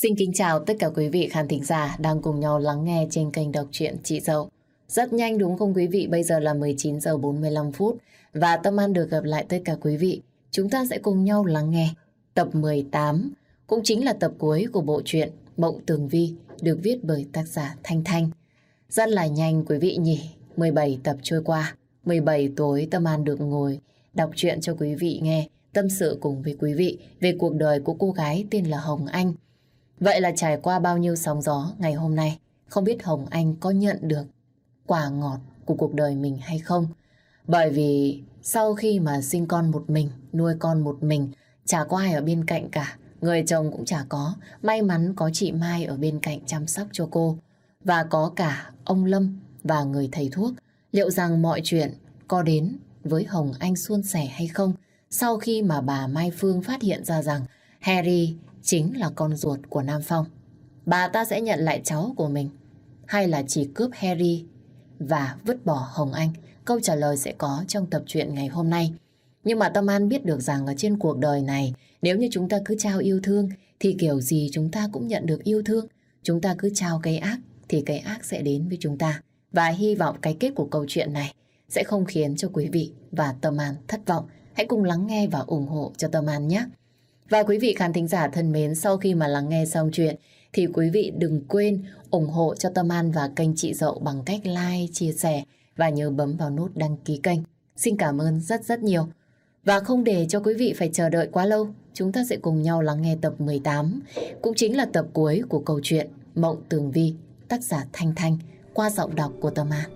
Xin kính chào tất cả quý vị khán thính giả đang cùng nhau lắng nghe trên kênh đọc truyện Chị Dậu. Rất nhanh đúng không quý vị? Bây giờ là 19 giờ 45 phút và Tâm An được gặp lại tất cả quý vị. Chúng ta sẽ cùng nhau lắng nghe tập 18, cũng chính là tập cuối của bộ truyện Mộng Tường Vi được viết bởi tác giả Thanh Thanh. Rất là nhanh quý vị nhỉ, 17 tập trôi qua, 17 tối Tâm An được ngồi đọc truyện cho quý vị nghe, tâm sự cùng với quý vị về cuộc đời của cô gái tên là Hồng Anh. Vậy là trải qua bao nhiêu sóng gió ngày hôm nay, không biết Hồng Anh có nhận được quả ngọt của cuộc đời mình hay không? Bởi vì sau khi mà sinh con một mình, nuôi con một mình, chả có ai ở bên cạnh cả, người chồng cũng chả có, may mắn có chị Mai ở bên cạnh chăm sóc cho cô, và có cả ông Lâm và người thầy thuốc. Liệu rằng mọi chuyện có đến với Hồng Anh suôn sẻ hay không sau khi mà bà Mai Phương phát hiện ra rằng Harry chính là con ruột của Nam Phong? Bà ta sẽ nhận lại cháu của mình hay là chỉ cướp Harry và vứt bỏ Hồng Anh? Câu trả lời sẽ có trong tập truyện ngày hôm nay. Nhưng mà Tâm An biết được rằng ở trên cuộc đời này, nếu như chúng ta cứ trao yêu thương thì kiểu gì chúng ta cũng nhận được yêu thương. Chúng ta cứ trao cái ác thì cái ác sẽ đến với chúng ta. Và hy vọng cái kết của câu chuyện này sẽ không khiến cho quý vị và Tâm An thất vọng. Hãy cùng lắng nghe và ủng hộ cho Tâm An nhé. Và quý vị khán thính giả thân mến, sau khi mà lắng nghe xong chuyện thì quý vị đừng quên ủng hộ cho Tâm An và kênh Chị Dậu bằng cách like, chia sẻ và nhớ bấm vào nút đăng ký kênh. Xin cảm ơn rất rất nhiều. Và không để cho quý vị phải chờ đợi quá lâu, chúng ta sẽ cùng nhau lắng nghe tập 18, cũng chính là tập cuối của câu chuyện Mộng Tường Vi, tác giả Thanh Thanh, qua giọng đọc của Tâm An.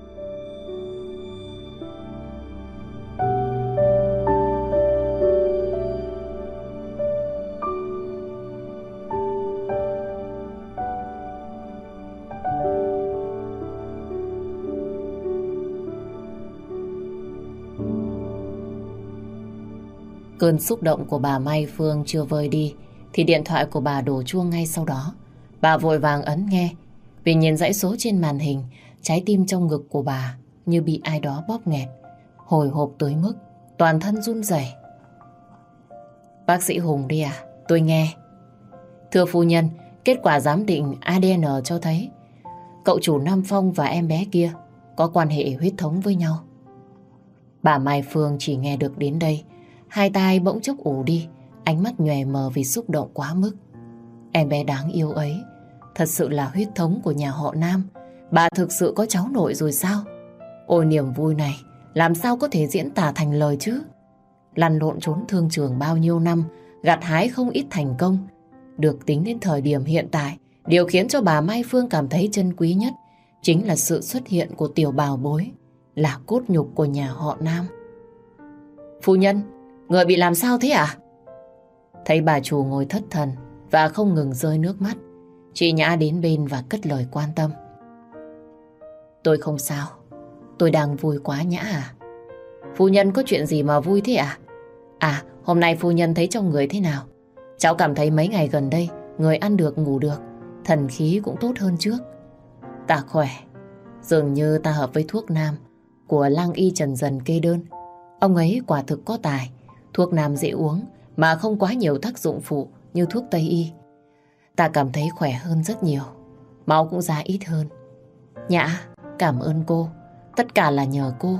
Cơn xúc động của bà Mai Phương chưa vơi đi thì điện thoại của bà đổ chuông ngay sau đó. Bà vội vàng ấn nghe, vì nhìn dãy số trên màn hình, trái tim trong ngực của bà như bị ai đó bóp nghẹt, hồi hộp tới mức toàn thân run rẩy. Bác sĩ Hùng đi à? Tôi nghe. Thưa phu nhân, kết quả giám định ADN cho thấy cậu chủ Nam Phong và em bé kia có quan hệ huyết thống với nhau. Bà Mai Phương chỉ nghe được đến đây, hai tai bỗng chốc ù đi, ánh mắt nhòe mờ vì xúc động quá mức. Em bé đáng yêu ấy thật sự là huyết thống của nhà họ Nam. Bà thực sự có cháu nội rồi sao? Ôi, niềm vui này làm sao có thể diễn tả thành lời chứ? Lăn lộn trốn thương trường bao nhiêu năm, gặt hái không ít thành công. Được tính đến thời điểm hiện tại, điều khiến cho bà Mai Phương cảm thấy trân quý nhất chính là sự xuất hiện của tiểu bảo bối, là cốt nhục của nhà họ Nam. Phu nhân, người bị làm sao thế ạ? Thấy bà chủ ngồi thất thần và không ngừng rơi nước mắt, chị Nhã đến bên và cất lời quan tâm. Tôi không sao, tôi đang vui quá Nhã à. Phu nhân có chuyện gì mà vui thế ạ? À, hôm nay phu nhân thấy trong người thế nào? Cháu cảm thấy mấy ngày gần đây người ăn được ngủ được, thần khí cũng tốt hơn trước. Ta khỏe, dường như ta hợp với thuốc nam của Lang Y Trần Dần kê đơn. Ông ấy quả thực có tài, thuốc nam dễ uống mà không quá nhiều tác dụng phụ như thuốc Tây Y. Ta cảm thấy khỏe hơn rất nhiều, máu cũng ra ít hơn. Nhã, cảm ơn cô, tất cả là nhờ cô.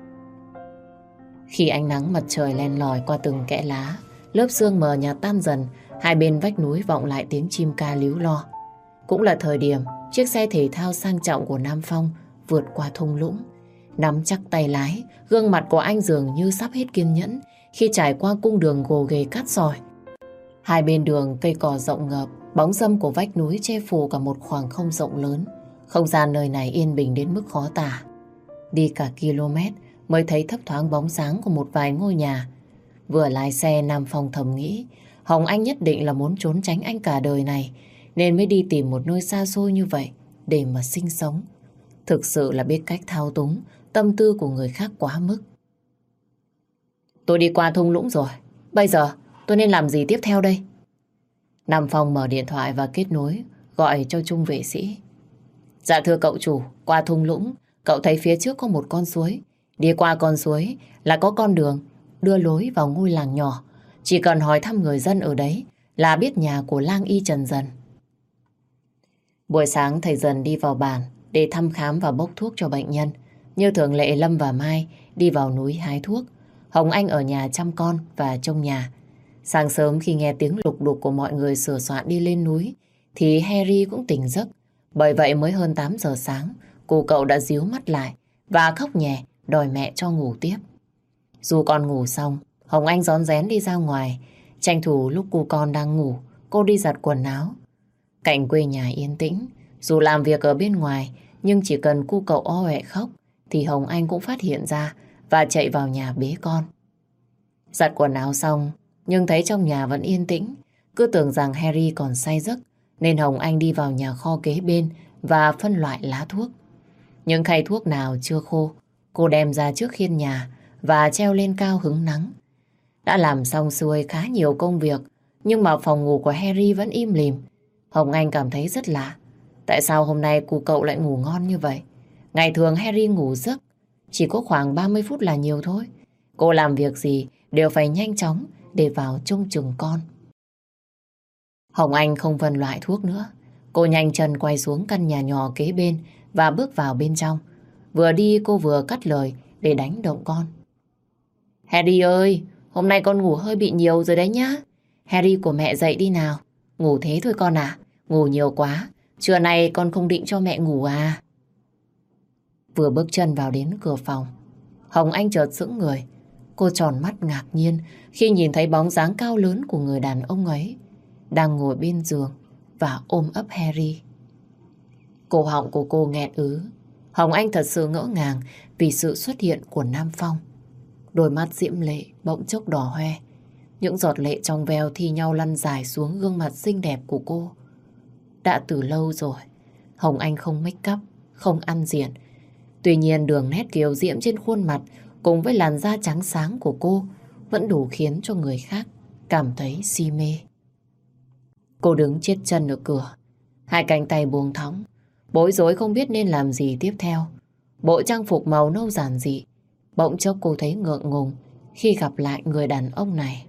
Khi ánh nắng mặt trời len lỏi qua từng kẽ lá, lớp sương mờ nhạt tan dần, hai bên vách núi vọng lại tiếng chim ca líu lo. Cũng là thời điểm chiếc xe thể thao sang trọng của Nam Phong vượt qua thung lũng. Nắm chắc tay lái, gương mặt của anh dường như sắp hết kiên nhẫn khi trải qua cung đường gồ ghề cát sỏi. Hai bên đường cây cỏ rộng ngập, bóng râm của vách núi che phủ cả một khoảng không rộng lớn. Không gian nơi này yên bình đến mức khó tả. Đi cả km mới thấy thấp thoáng bóng sáng của một vài ngôi nhà. Vừa lái xe, Nam Phong thầm nghĩ Hồng Anh nhất định là muốn trốn tránh anh cả đời này, nên mới đi tìm một nơi xa xôi như vậy để mà sinh sống. Thực sự là biết cách thao túng tâm tư của người khác quá mức. Tôi đi qua thung lũng rồi, bây giờ tôi nên làm gì tiếp theo đây? Nam Phong mở điện thoại và kết nối, gọi cho Trung vệ sĩ. Dạ thưa cậu chủ, qua thung lũng, cậu thấy phía trước có một con suối. Đi qua con suối là có con đường đưa lối vào ngôi làng nhỏ. Chỉ cần hỏi thăm người dân ở đấy là biết nhà của lang y Trần Dần. Buổi sáng thầy Dần đi vào bản để thăm khám và bốc thuốc cho bệnh nhân. Như thường lệ, Lâm và Mai đi vào núi hái thuốc. Hồng Anh ở nhà chăm con và trông nhà. Sáng sớm khi nghe tiếng lục đục của mọi người sửa soạn đi lên núi thì Harry cũng tỉnh giấc. Bởi vậy mới hơn 8 giờ sáng, cô cậu đã díu mắt lại và khóc nhè đòi mẹ cho ngủ tiếp. Dù con ngủ xong, Hồng Anh rón rén đi ra ngoài, tranh thủ lúc cô con đang ngủ, cô đi giặt quần áo. Cạnh quê nhà yên tĩnh, dù làm việc ở bên ngoài, nhưng chỉ cần cu cậu o ẹ khóc thì Hồng Anh cũng phát hiện ra và chạy vào nhà bế con. Giặt quần áo xong, nhưng thấy trong nhà vẫn yên tĩnh, cứ tưởng rằng Harry còn say giấc, nên Hồng Anh đi vào nhà kho kế bên và phân loại lá thuốc. Những khay thuốc nào chưa khô, cô đem ra trước hiên nhà và treo lên cao hứng nắng. Đã làm xong xuôi khá nhiều công việc, nhưng mà phòng ngủ của Harry vẫn im lìm. Hồng Anh cảm thấy rất lạ. Tại sao hôm nay cu cậu lại ngủ ngon như vậy? Ngày thường Harry ngủ giấc chỉ có khoảng 30 phút là nhiều thôi. Cô làm việc gì đều phải nhanh chóng để vào trông chừng con. Hồng Anh không phân loại thuốc nữa. Cô nhanh chân quay xuống căn nhà nhỏ kế bên và bước vào bên trong. Vừa đi cô vừa cắt lời để đánh động con. Harry ơi, hôm nay con ngủ hơi bị nhiều rồi đấy nhá. Harry của mẹ dậy đi nào. Ngủ thế thôi con à, ngủ nhiều quá. Trưa nay con không định cho mẹ ngủ à? Vừa bước chân vào đến cửa phòng, Hồng Anh chợt sững người. Cô tròn mắt ngạc nhiên khi nhìn thấy bóng dáng cao lớn của người đàn ông ấy đang ngồi bên giường và ôm ấp Harry. Cổ họng của cô nghẹn ứ. Hồng Anh thật sự ngỡ ngàng vì sự xuất hiện của Nam Phong. Đôi mắt diễm lệ bỗng chốc đỏ hoe. Những giọt lệ trong veo thi nhau lăn dài xuống gương mặt xinh đẹp của cô. Đã từ lâu rồi, Hồng Anh không make up, không ăn diện. Tuy nhiên đường nét kiều diễm trên khuôn mặt cùng với làn da trắng sáng của cô vẫn đủ khiến cho người khác cảm thấy si mê. Cô đứng chết chân ở cửa, hai cánh tay buông thõng, bối rối không biết nên làm gì tiếp theo. Bộ trang phục màu nâu giản dị, bỗng chốc cô thấy ngượng ngùng khi gặp lại người đàn ông này.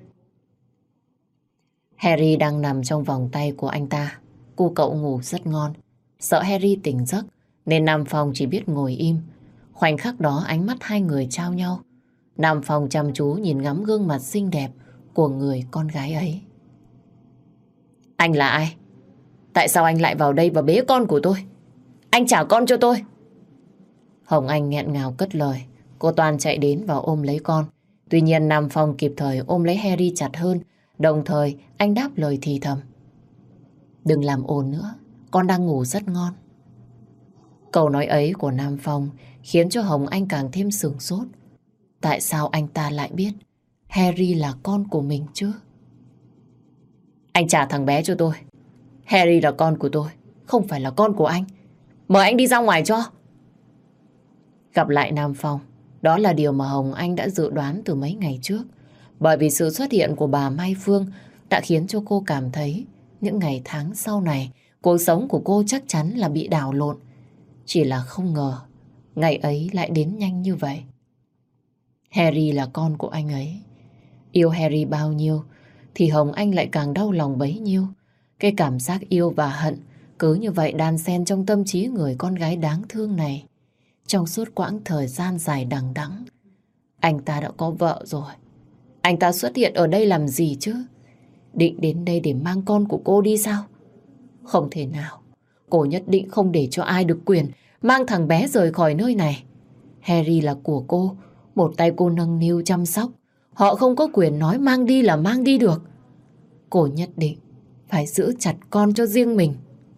Harry đang nằm trong vòng tay của anh ta. Cô cậu ngủ rất ngon. Sợ Harry tỉnh giấc nên Nam Phong chỉ biết ngồi im. Khoảnh khắc đó ánh mắt hai người trao nhau. Nam Phong chăm chú nhìn ngắm gương mặt xinh đẹp của người con gái ấy. Anh là ai? Tại sao anh lại vào đây và bế con của tôi? Anh trả con cho tôi. Hồng Anh nghẹn ngào cất lời. Cô toàn chạy đến và ôm lấy con. Tuy nhiên Nam Phong kịp thời ôm lấy Harry chặt hơn. Đồng thời anh đáp lời thì thầm. Đừng làm ồn nữa, con đang ngủ rất ngon. Câu nói ấy của Nam Phong khiến cho Hồng Anh càng thêm sửng sốt. Tại sao anh ta lại biết Harry là con của mình chứ? Anh trả thằng bé cho tôi. Harry là con của tôi, không phải là con của anh. Mời anh đi ra ngoài cho. Gặp lại Nam Phong, đó là điều mà Hồng Anh đã dự đoán từ mấy ngày trước. Bởi vì sự xuất hiện của bà Mai Phương đã khiến cho cô cảm thấy những ngày tháng sau này cuộc sống của cô chắc chắn là bị đảo lộn. Chỉ là không ngờ ngày ấy lại đến nhanh như vậy. Harry là con của anh ấy. Yêu Harry bao nhiêu thì Hồng Anh lại càng đau lòng bấy nhiêu. Cái cảm giác yêu và hận cứ như vậy đan xen trong tâm trí người con gái đáng thương này. Trong suốt quãng thời gian dài đằng đẵng, anh ta đã có vợ rồi. Anh ta xuất hiện ở đây làm gì chứ? Định đến đây để mang con của cô đi sao? Không thể nào. Cô nhất định không để cho ai được quyền mang thằng bé rời khỏi nơi này. Harry là của cô, một tay cô nâng niu chăm sóc. Họ không có quyền nói mang đi là mang đi được. Cô nhất định phải giữ chặt con cho riêng mình.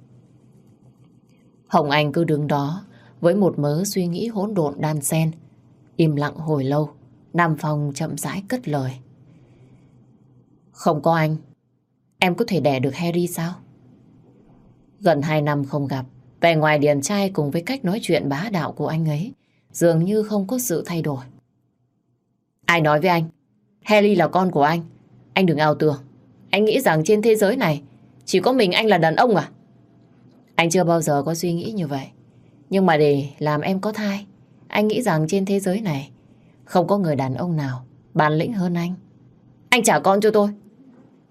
Hồng Anh cứ đứng đó với một mớ suy nghĩ hỗn độn đan xen. Im lặng hồi lâu, Nam Phong chậm rãi cất lời. Không có anh, em có thể đẻ được Harry sao? Gần 2 năm không gặp, vẻ ngoài điển trai cùng với cách nói chuyện bá đạo của anh ấy dường như không có sự thay đổi. Ai nói với anh? Harry là con của anh. Anh đừng ảo tưởng. Anh nghĩ rằng trên thế giới này chỉ có mình anh là đàn ông à? Anh chưa bao giờ có suy nghĩ như vậy. Nhưng mà để làm em có thai, anh nghĩ rằng trên thế giới này không có người đàn ông nào bản lĩnh hơn anh. Anh trả con cho tôi.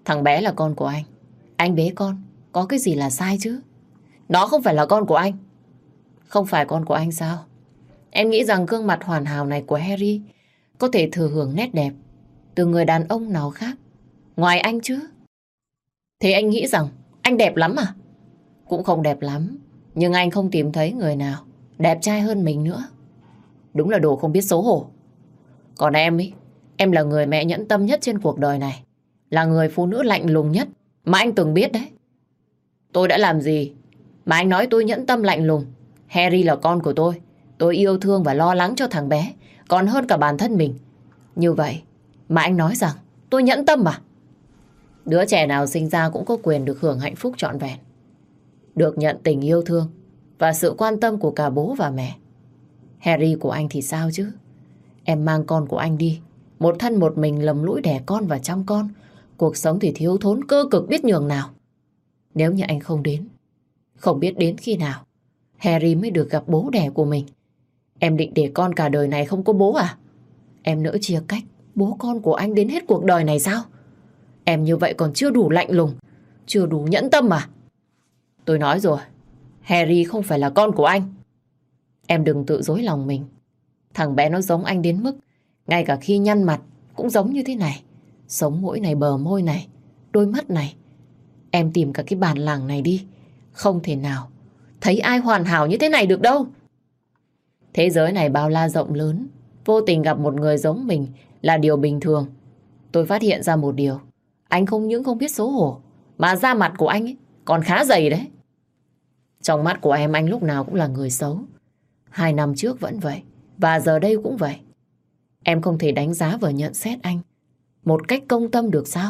Thằng bé là con của anh bế con, có cái gì là sai chứ? Nó không phải là con của anh. Không phải con của anh sao? Em nghĩ rằng gương mặt hoàn hảo này của Harry có thể thừa hưởng nét đẹp từ người đàn ông nào khác ngoài anh chứ? Thế anh nghĩ rằng anh đẹp lắm à? Cũng không đẹp lắm, nhưng anh không tìm thấy người nào đẹp trai hơn mình nữa. Đúng là đồ không biết xấu hổ. Còn em ấy, em là người mẹ nhẫn tâm nhất trên cuộc đời này. Là người phụ nữ lạnh lùng nhất mà anh từng biết đấy. Tôi đã làm gì mà anh nói tôi nhẫn tâm lạnh lùng? Harry là con của tôi. Tôi yêu thương và lo lắng cho thằng bé còn hơn cả bản thân mình. Như vậy mà anh nói rằng tôi nhẫn tâm à? Đứa trẻ nào sinh ra cũng có quyền được hưởng hạnh phúc trọn vẹn, được nhận tình yêu thương và sự quan tâm của cả bố và mẹ. Harry của anh thì sao chứ? Em mang con của anh đi, một thân một mình lầm lũi đẻ con và chăm con. Cuộc sống thì thiếu thốn cơ cực biết nhường nào. Nếu như anh không đến, không biết đến khi nào Harry mới được gặp bố đẻ của mình. Em định để con cả đời này không có bố à? Em nỡ chia cách bố con của anh đến hết cuộc đời này sao? Em như vậy còn chưa đủ lạnh lùng, chưa đủ nhẫn tâm à? Tôi nói rồi, Harry không phải là con của anh. Em đừng tự dối lòng mình. Thằng bé nó giống anh đến mức ngay cả khi nhăn mặt cũng giống như thế này. Sống mũi này, bờ môi này, đôi mắt này. Em tìm cả cái bản làng này đi, không thể nào thấy ai hoàn hảo như thế này được đâu. Thế giới này bao la rộng lớn, vô tình gặp một người giống mình là điều bình thường. Tôi phát hiện ra một điều, anh không những không biết xấu hổ, mà da mặt của anh ấy còn khá dày đấy. Trong mắt của em, anh lúc nào cũng là người xấu. 2 năm trước vẫn vậy, và giờ đây cũng vậy. Em không thể đánh giá và nhận xét anh một cách công tâm được sao?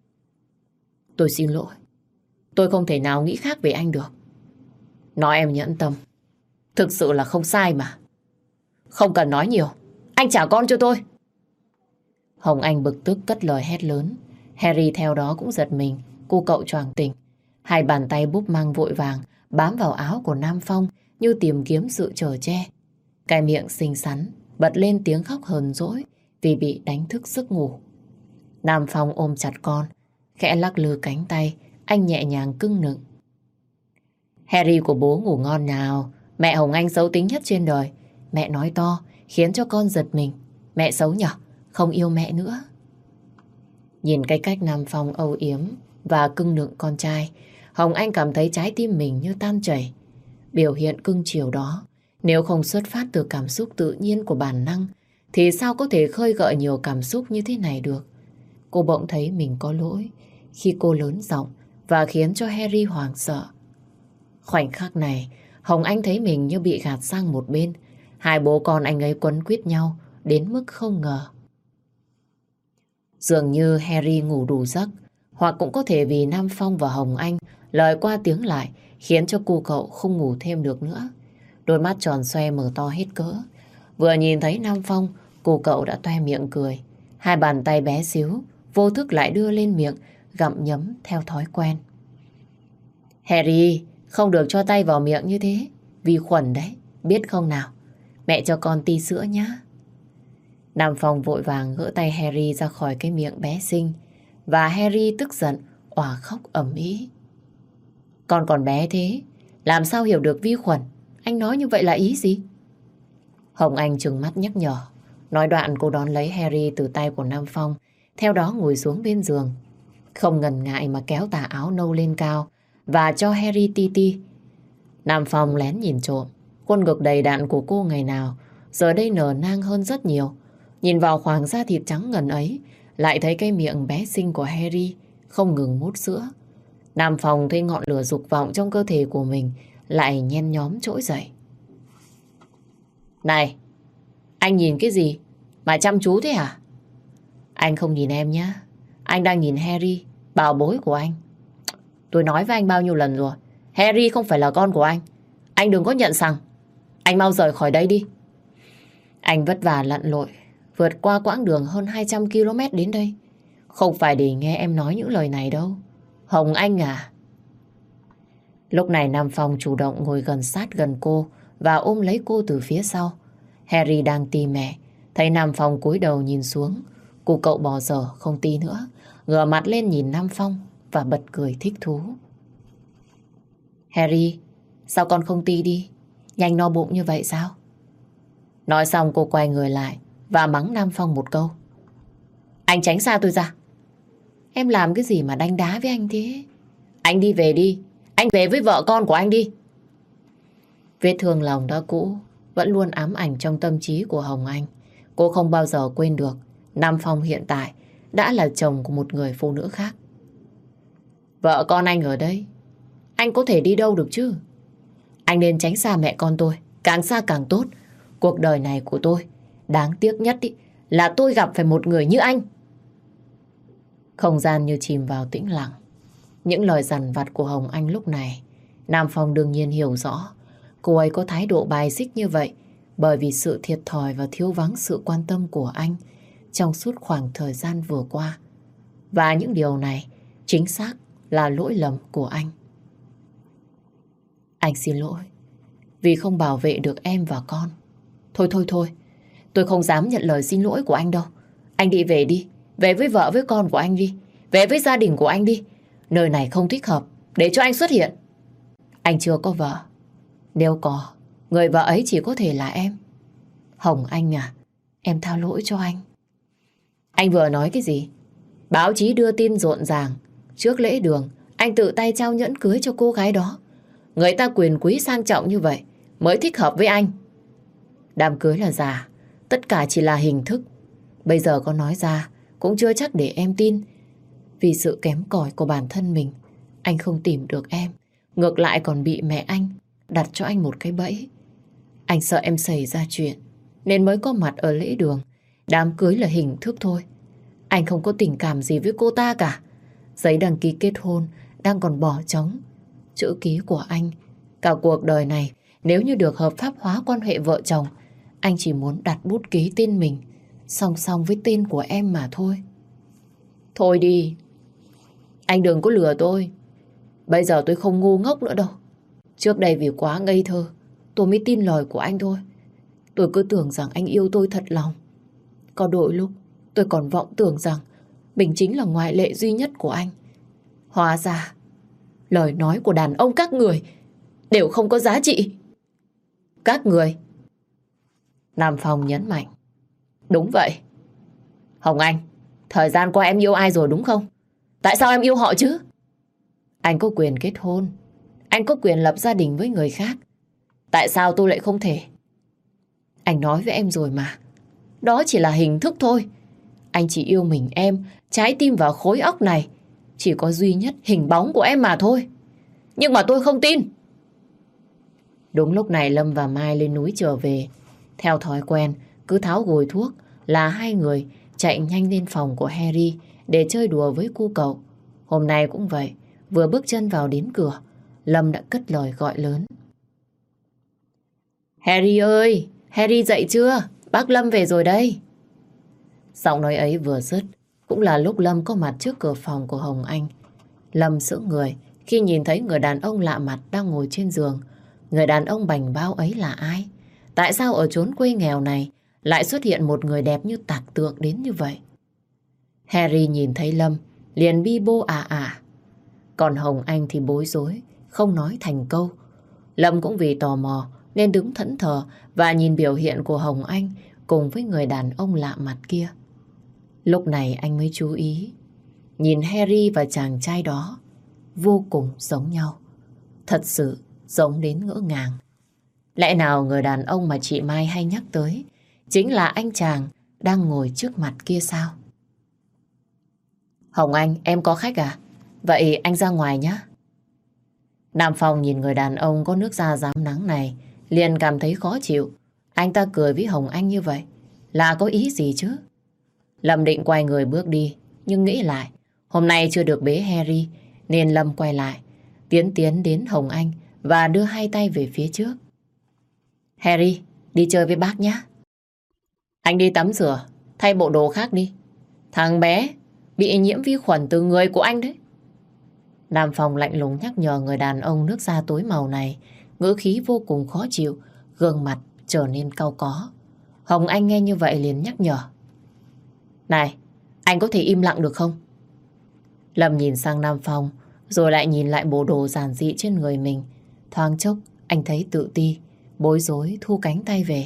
Tôi xin lỗi, tôi không thể nào nghĩ khác về anh được. Nói em nhẫn tâm, thực sự là không sai mà. Không cần nói nhiều, anh trả con cho tôi. Hồng Anh bực tức cất lời hét lớn. Harry theo đó cũng giật mình, cô cậu choàng tỉnh. Hai bàn tay búp mang vội vàng bám vào áo của Nam Phong như tìm kiếm sự chở che. Cái miệng xinh xắn bật lên tiếng khóc hờn dỗi vì bị đánh thức giấc ngủ. Nam Phong ôm chặt con, khẽ lắc lư cánh tay, anh nhẹ nhàng cưng nựng. Harry của bố ngủ ngon nào, mẹ Hồng Anh xấu tính nhất trên đời. Mẹ nói to, khiến cho con giật mình. Mẹ xấu nhở, không yêu mẹ nữa. Nhìn cái cách Nam Phong âu yếm và cưng nựng con trai, Hồng Anh cảm thấy trái tim mình như tan chảy. Biểu hiện cưng chiều đó, nếu không xuất phát từ cảm xúc tự nhiên của bản năng, thì sao có thể khơi gợi nhiều cảm xúc như thế này được? Cô bỗng thấy mình có lỗi khi cô lớn giọng và khiến cho Harry hoảng sợ. Khoảnh khắc này, Hồng Anh thấy mình như bị gạt sang một bên. Hai bố con anh ấy quấn quýt nhau đến mức không ngờ. Dường như Harry ngủ đủ giấc, hoặc cũng có thể vì Nam Phong và Hồng Anh lời qua tiếng lại khiến cho cô cậu không ngủ thêm được nữa. Đôi mắt tròn xoe mở to hết cỡ. Vừa nhìn thấy Nam Phong, cô cậu đã toe miệng cười. Hai bàn tay bé xíu vô thức lại đưa lên miệng gặm nhấm theo thói quen. Harry, không được cho tay vào miệng như thế, vi khuẩn đấy, biết không nào? Mẹ cho con tí sữa nhá. Nam Phong vội vàng gỡ tay Harry ra khỏi cái miệng bé xinh, và Harry tức giận òa khóc ầm ĩ. Con còn bé thế, làm sao hiểu được vi khuẩn? Anh nói như vậy là ý gì? Hồng Anh trừng mắt nhắc nhở. Nói đoạn cô đón lấy Harry từ tay của Nam Phong, theo đó ngồi xuống bên giường. Không ngần ngại mà kéo tà áo nâu lên cao và cho Harry ti ti. Nam Phong lén nhìn trộm. Khuôn ngực đầy đặn của cô ngày nào giờ đây nở nang hơn rất nhiều. Nhìn vào khoảng da thịt trắng ngần ấy, lại thấy cái miệng bé xinh của Harry không ngừng mút sữa. Nam Phong thấy ngọn lửa dục vọng trong cơ thể của mình lại nhen nhóm trỗi dậy. Này, anh nhìn cái gì mà chăm chú thế hả? Anh không nhìn em nhá, anh đang nhìn Harry, bảo bối của anh. Tôi nói với anh bao nhiêu lần rồi, Harry không phải là con của anh. Anh đừng có nhận rằng. Anh mau rời khỏi đây đi. Anh vất vả lặn lội vượt qua quãng đường hơn 200 km đến đây, không phải để nghe em nói những lời này đâu, Hồng Anh à. Lúc này Nam Phong chủ động ngồi gần sát gần cô và ôm lấy cô từ phía sau. Harry đang ti mẹ, thấy Nam Phong cúi đầu nhìn xuống, cô cậu bỏ dở không ti nữa, ngửa mặt lên nhìn Nam Phong và bật cười thích thú. Harry, sao con không ti đi? Nhanh no bụng như vậy sao? Nói xong cô quay người lại và mắng Nam Phong một câu. Anh tránh xa tôi ra. Em làm cái gì mà đánh đá với anh thế? Anh đi về đi. Anh về với vợ con của anh đi. Vết thương lòng đã cũ vẫn luôn ám ảnh trong tâm trí của Hồng Anh. Cô không bao giờ quên được Nam Phong hiện tại đã là chồng của một người phụ nữ khác. Vợ con anh ở đây, anh có thể đi đâu được chứ? Anh nên tránh xa mẹ con tôi, càng xa càng tốt. Cuộc đời này của tôi, đáng tiếc nhất là tôi gặp phải một người như anh. Không gian như chìm vào tĩnh lặng. Những lời dằn vặt của Hồng Anh lúc này, Nam Phong đương nhiên hiểu rõ. Cô ấy có thái độ bài xích như vậy bởi vì sự thiệt thòi và thiếu vắng sự quan tâm của anh trong suốt khoảng thời gian vừa qua. Và những điều này chính xác là lỗi lầm của anh. Anh xin lỗi vì không bảo vệ được em và con. Thôi, tôi không dám nhận lời xin lỗi của anh đâu. Anh đi về đi, về với vợ với con của anh đi, về với gia đình của anh đi. Nơi này không thích hợp để cho anh xuất hiện. Anh chưa có vợ. Nếu có, người vợ ấy chỉ có thể là em. Hồng Anh à, em tha lỗi cho anh. Anh vừa nói cái gì? Báo chí đưa tin rộn ràng. Trước lễ đường, anh tự tay trao nhẫn cưới cho cô gái đó. Người ta quyền quý sang trọng như vậy mới thích hợp với anh. Đám cưới là giả, tất cả chỉ là hình thức. Bây giờ có nói ra cũng chưa chắc để em tin. Vì sự kém cỏi của bản thân mình, anh không tìm được em. Ngược lại còn bị mẹ anh đặt cho anh một cái bẫy. Anh sợ em xảy ra chuyện nên mới có mặt ở lễ đường. Đám cưới là hình thức thôi. Anh không có tình cảm gì với cô ta cả. Giấy đăng ký kết hôn đang còn bỏ trống. Chữ ký của anh, cả cuộc đời này nếu như được hợp pháp hóa quan hệ vợ chồng, anh chỉ muốn đặt bút ký tên mình song song với tên của em mà thôi. Thôi đi, anh đừng có lừa tôi. Bây giờ tôi không ngu ngốc nữa đâu. Trước đây vì quá ngây thơ, tôi mới tin lời của anh thôi. Tôi cứ tưởng rằng anh yêu tôi thật lòng. Có đôi lúc tôi còn vọng tưởng rằng mình chính là ngoại lệ duy nhất của anh. Hóa ra lời nói của đàn ông các người đều không có giá trị. Các người. Nam Phong nhấn mạnh. Đúng vậy. Hồng Anh, thời gian qua em yêu ai rồi đúng không? Tại sao em yêu họ chứ? Anh có quyền kết hôn. Anh có quyền lập gia đình với người khác. Tại sao tôi lại không thể? Anh nói với em rồi mà. Đó chỉ là hình thức thôi. Anh chỉ yêu mình em, trái tim và khối óc này chỉ có duy nhất hình bóng của em mà thôi. Nhưng mà tôi không tin. Đúng lúc này Lâm và Mai lên núi trở về. Theo thói quen, cứ tháo gồi thuốc là hai người chạy nhanh lên phòng của Harry để chơi đùa với cu cậu. Hôm nay cũng vậy, vừa bước chân vào đến cửa, Lâm đã cất lời gọi lớn. Harry ơi, Harry dậy chưa? Bác Lâm về rồi đây. Giọng nói ấy vừa dứt, cũng là lúc Lâm có mặt trước cửa phòng của Hồng Anh. Lâm sững người khi nhìn thấy người đàn ông lạ mặt đang ngồi trên giường. Người đàn ông bảnh bao ấy là ai? Tại sao ở chốn quê nghèo này lại xuất hiện một người đẹp như tạc tượng đến như vậy? Harry nhìn thấy Lâm liền bi bô ả. Còn Hồng Anh thì bối rối, không nói thành câu. Lâm cũng vì tò mò nên đứng thẫn thờ và nhìn biểu hiện của Hồng Anh cùng với người đàn ông lạ mặt kia. Lúc này anh mới chú ý, nhìn Harry và chàng trai đó vô cùng giống nhau. Thật sự giống đến ngỡ ngàng. Lẽ nào người đàn ông mà chị Mai hay nhắc tới chính là anh chàng đang ngồi trước mặt kia sao? Hồng Anh, em có khách à? Vậy anh ra ngoài nhé. Nam Phong nhìn người đàn ông có nước da rám nắng này liền cảm thấy khó chịu. Anh ta cười với Hồng Anh như vậy là có ý gì chứ? Lâm định quay người bước đi, nhưng nghĩ lại hôm nay chưa được bế Harry nên Lâm quay lại, tiến đến Hồng Anh và đưa hai tay về phía trước. Harry, đi chơi với bác nhé. Anh đi tắm rửa, thay bộ đồ khác đi. Thằng bé bị nhiễm vi khuẩn từ người của anh đấy. Nam Phong lạnh lùng nhắc nhở người đàn ông nước da tối màu này, ngữ khí vô cùng khó chịu, gương mặt trở nên cau có. Hồng Anh nghe như vậy liền nhắc nhở. Này, anh có thể im lặng được không? Lâm nhìn sang Nam Phong, rồi lại nhìn lại bộ đồ giản dị trên người mình. Thoáng chốc, anh thấy tự ti, bối rối thu cánh tay về.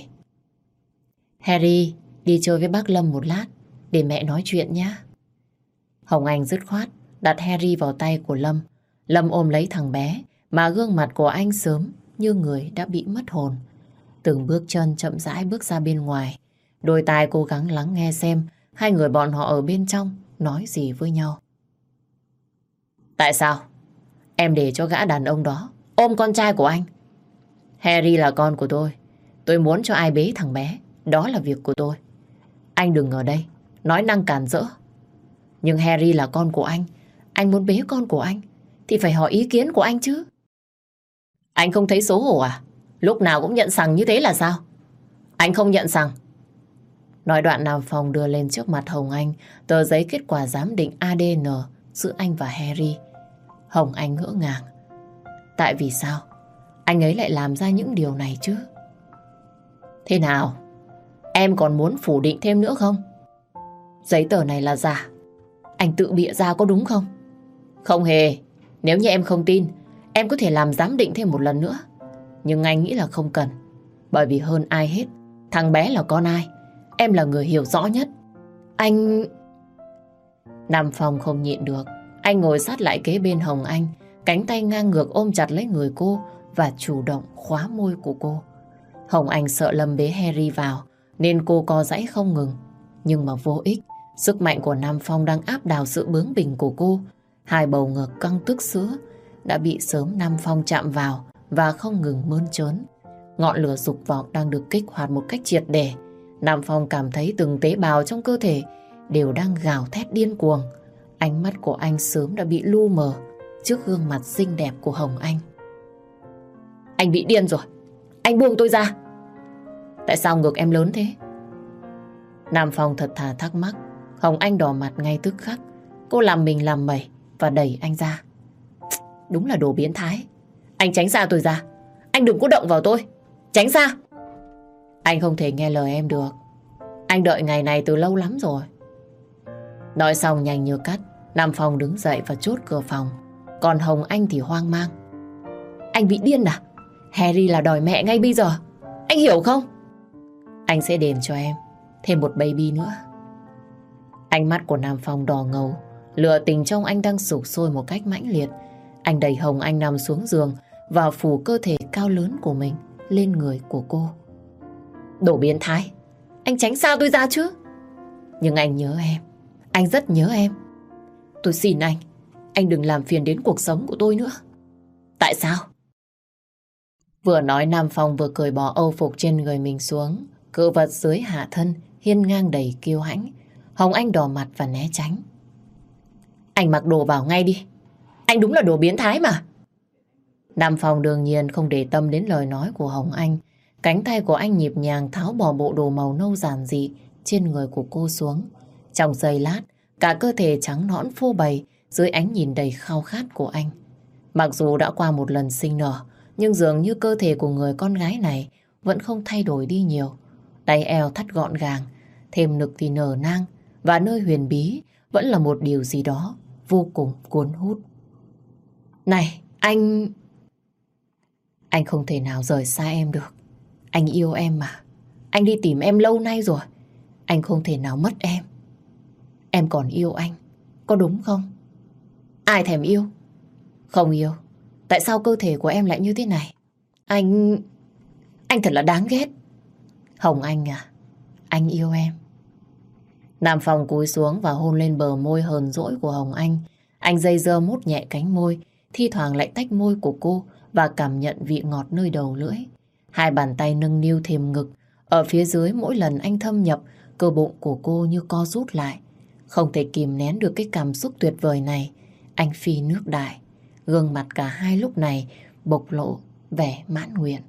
Harry, đi chơi với bác Lâm một lát, để mẹ nói chuyện nhé. Hồng Anh dứt khoát, đặt Harry vào tay của Lâm. Lâm ôm lấy thằng bé, mà gương mặt của anh sớm như người đã bị mất hồn. Từng bước chân chậm rãi bước ra bên ngoài. Đôi tai cố gắng lắng nghe xem hai người bọn họ ở bên trong nói gì với nhau. Tại sao em để cho gã đàn ông đó ôm con trai của anh? Harry là con của tôi muốn cho ai bế thằng bé, đó là việc của tôi. Anh đừng ở đây nói năng cản rỡ. Nhưng Harry là con của anh muốn bế con của anh thì phải hỏi ý kiến của anh chứ. Anh không thấy xấu hổ à? Lúc nào cũng nhận sằng như thế là sao? Anh không nhận sằng. Nói đoạn Nam Phong đưa lên trước mặt Hồng Anh tờ giấy kết quả giám định ADN giữa anh và Harry. Hồng Anh ngỡ ngàng. Tại vì sao anh ấy lại làm ra những điều này chứ? Thế nào? Em còn muốn phủ định thêm nữa không? Giấy tờ này là giả. Anh tự bịa ra có đúng không? Không hề. Nếu như em không tin, em có thể làm giám định thêm một lần nữa. Nhưng anh nghĩ là không cần. Bởi vì hơn ai hết, thằng bé là con ai, em là người hiểu rõ nhất. Anh... Nam Phong không nhịn được. Anh ngồi sát lại kế bên Hồng Anh, cánh tay ngang ngược ôm chặt lấy người cô và chủ động khóa môi của cô. Hồng Anh sợ Lâm bế Harry vào nên cô co giãy không ngừng. Nhưng mà vô ích. Sức mạnh của Nam Phong đang áp đảo sự bướng bỉnh của cô. Hai bầu ngực căng tức sữa đã bị sớm Nam Phong chạm vào và không ngừng mơn trớn. Ngọn lửa dục vọng đang được kích hoạt một cách triệt để. Nam Phong cảm thấy từng tế bào trong cơ thể đều đang gào thét điên cuồng. Ánh mắt của anh sớm đã bị lu mờ trước gương mặt xinh đẹp của Hồng Anh. Anh bị điên rồi. Anh buông tôi ra. Tại sao ngực em lớn thế? Nam Phong thật thà thắc mắc. Hồng Anh đỏ mặt ngay tức khắc. Cô làm mình làm mẩy và đẩy anh ra. Đúng là đồ biến thái. Anh tránh xa tôi ra. Anh đừng có động vào tôi. Tránh xa. Anh không thể nghe lời em được. Anh đợi ngày này từ lâu lắm rồi. Nói xong nhanh như cắt, Nam Phong đứng dậy và chốt cửa phòng. Còn Hồng Anh thì hoang mang. Anh bị điên à? Harry là đòi mẹ ngay bây giờ. Anh hiểu không? Anh sẽ đền cho em thêm một baby nữa. Ánh mắt của Nam Phong đỏ ngầu. Lửa tình trong anh đang sục sôi một cách mãnh liệt. Anh đẩy Hồng Anh nằm xuống giường và phủ cơ thể cao lớn của mình lên người của cô. Đồ biến thái. Anh tránh xa tôi ra chứ. Nhưng anh nhớ em. Anh rất nhớ em. Tôi xin anh đừng làm phiền đến cuộc sống của tôi nữa. Tại sao? Vừa nói Nam Phong vừa cởi bỏ âu phục trên người mình xuống. Cự vật dưới hạ thân hiên ngang đầy kiêu hãnh. Hồng Anh đỏ mặt và né tránh. Anh mặc đồ vào ngay đi. Anh đúng là đồ biến thái mà. Nam Phong đương nhiên không để tâm đến lời nói của Hồng Anh. Cánh tay của anh nhịp nhàng tháo bỏ bộ đồ màu nâu giản dị trên người của cô xuống. Trong giây lát, cả cơ thể trắng nõn phô bày dưới ánh nhìn đầy khao khát của anh. Mặc dù đã qua một lần sinh nở, nhưng dường như cơ thể của người con gái này vẫn không thay đổi đi nhiều. Đáy eo thắt gọn gàng, thêm nực thì nở nang, và nơi huyền bí vẫn là một điều gì đó vô cùng cuốn hút. Này, anh không thể nào rời xa em được. Anh yêu em mà. Anh đi tìm em lâu nay rồi. Anh không thể nào mất em. Em còn yêu anh, có đúng không? Ai thèm yêu? Không yêu. Tại sao cơ thể của em lại như thế này? Anh thật là đáng ghét. Hồng Anh à, anh yêu em. Nam Phong cúi xuống và hôn lên bờ môi hờn dỗi của Hồng Anh. Anh dây dơ mút nhẹ cánh môi, thi thoảng lại tách môi của cô và cảm nhận vị ngọt nơi đầu lưỡi. Hai bàn tay nâng niu thềm ngực. Ở phía dưới mỗi lần anh thâm nhập, cơ bụng của cô như co rút lại. Không thể kìm nén được cái cảm xúc tuyệt vời này. Anh phi nước đại. Gương mặt cả hai lúc này bộc lộ vẻ mãn nguyện.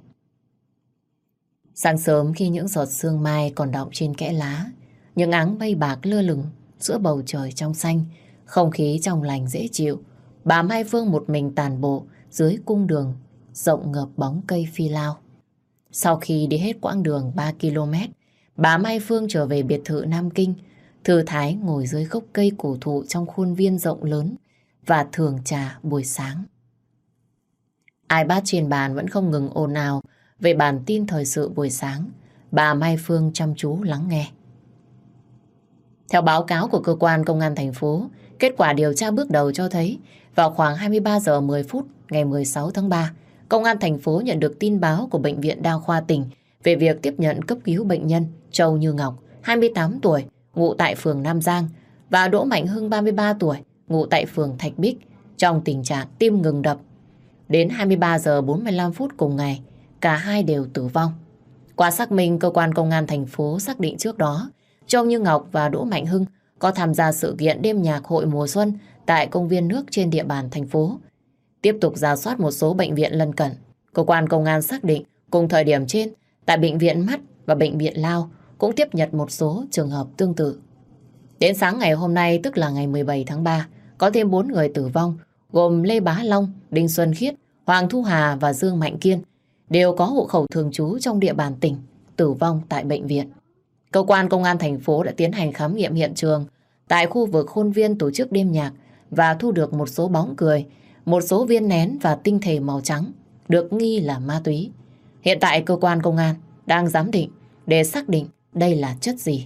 Sáng sớm khi những giọt sương mai còn đọng trên kẽ lá, những áng mây bạc lơ lửng giữa bầu trời trong xanh, không khí trong lành dễ chịu, bà Mai Phương một mình tàn bộ dưới cung đường rộng ngập bóng cây phi lao. Sau khi đi hết quãng đường 3 km, bà Mai Phương trở về biệt thự Nam Kinh, thư thái ngồi dưới gốc cây cổ thụ trong khuôn viên rộng lớn, và thưởng trà buổi sáng. iPad trên bàn vẫn không ngừng ồn ào về bản tin thời sự buổi sáng. Bà Mai Phương chăm chú lắng nghe. Theo báo cáo của cơ quan công an thành phố, kết quả điều tra bước đầu cho thấy vào khoảng 23 giờ 10 phút ngày 16 tháng 3, công an thành phố nhận được tin báo của Bệnh viện Đa khoa tỉnh về việc tiếp nhận cấp cứu bệnh nhân Châu Như Ngọc, 28 tuổi, ngụ tại phường Nam Giang, và Đỗ Mạnh Hưng, 33 tuổi, ngụ tại phường Thạch Bích, trong tình trạng tim ngừng đập. Đến 23 giờ 45 phút cùng ngày, cả hai đều tử vong. Qua xác minh, cơ quan công an thành phố xác định trước đó, Châu Như Ngọc và Đỗ Mạnh Hưng có tham gia sự kiện đêm nhạc hội mùa xuân tại công viên nước trên địa bàn thành phố. Tiếp tục rà soát một số bệnh viện lân cận, cơ quan công an xác định cùng thời điểm trên, tại bệnh viện Mắt và bệnh viện Lao cũng tiếp nhận một số trường hợp tương tự. Đến sáng ngày hôm nay, tức là ngày 17 tháng 3, có thêm 4 người tử vong, gồm Lê Bá Long, Đinh Xuân Khiết, Hoàng Thu Hà và Dương Mạnh Kiên, đều có hộ khẩu thường trú trong địa bàn tỉnh, tử vong tại bệnh viện. Cơ quan công an thành phố đã tiến hành khám nghiệm hiện trường tại khu vực khuôn viên tổ chức đêm nhạc và thu được một số bóng cười, một số viên nén và tinh thể màu trắng được nghi là ma túy. Hiện tại cơ quan công an đang giám định để xác định đây là chất gì.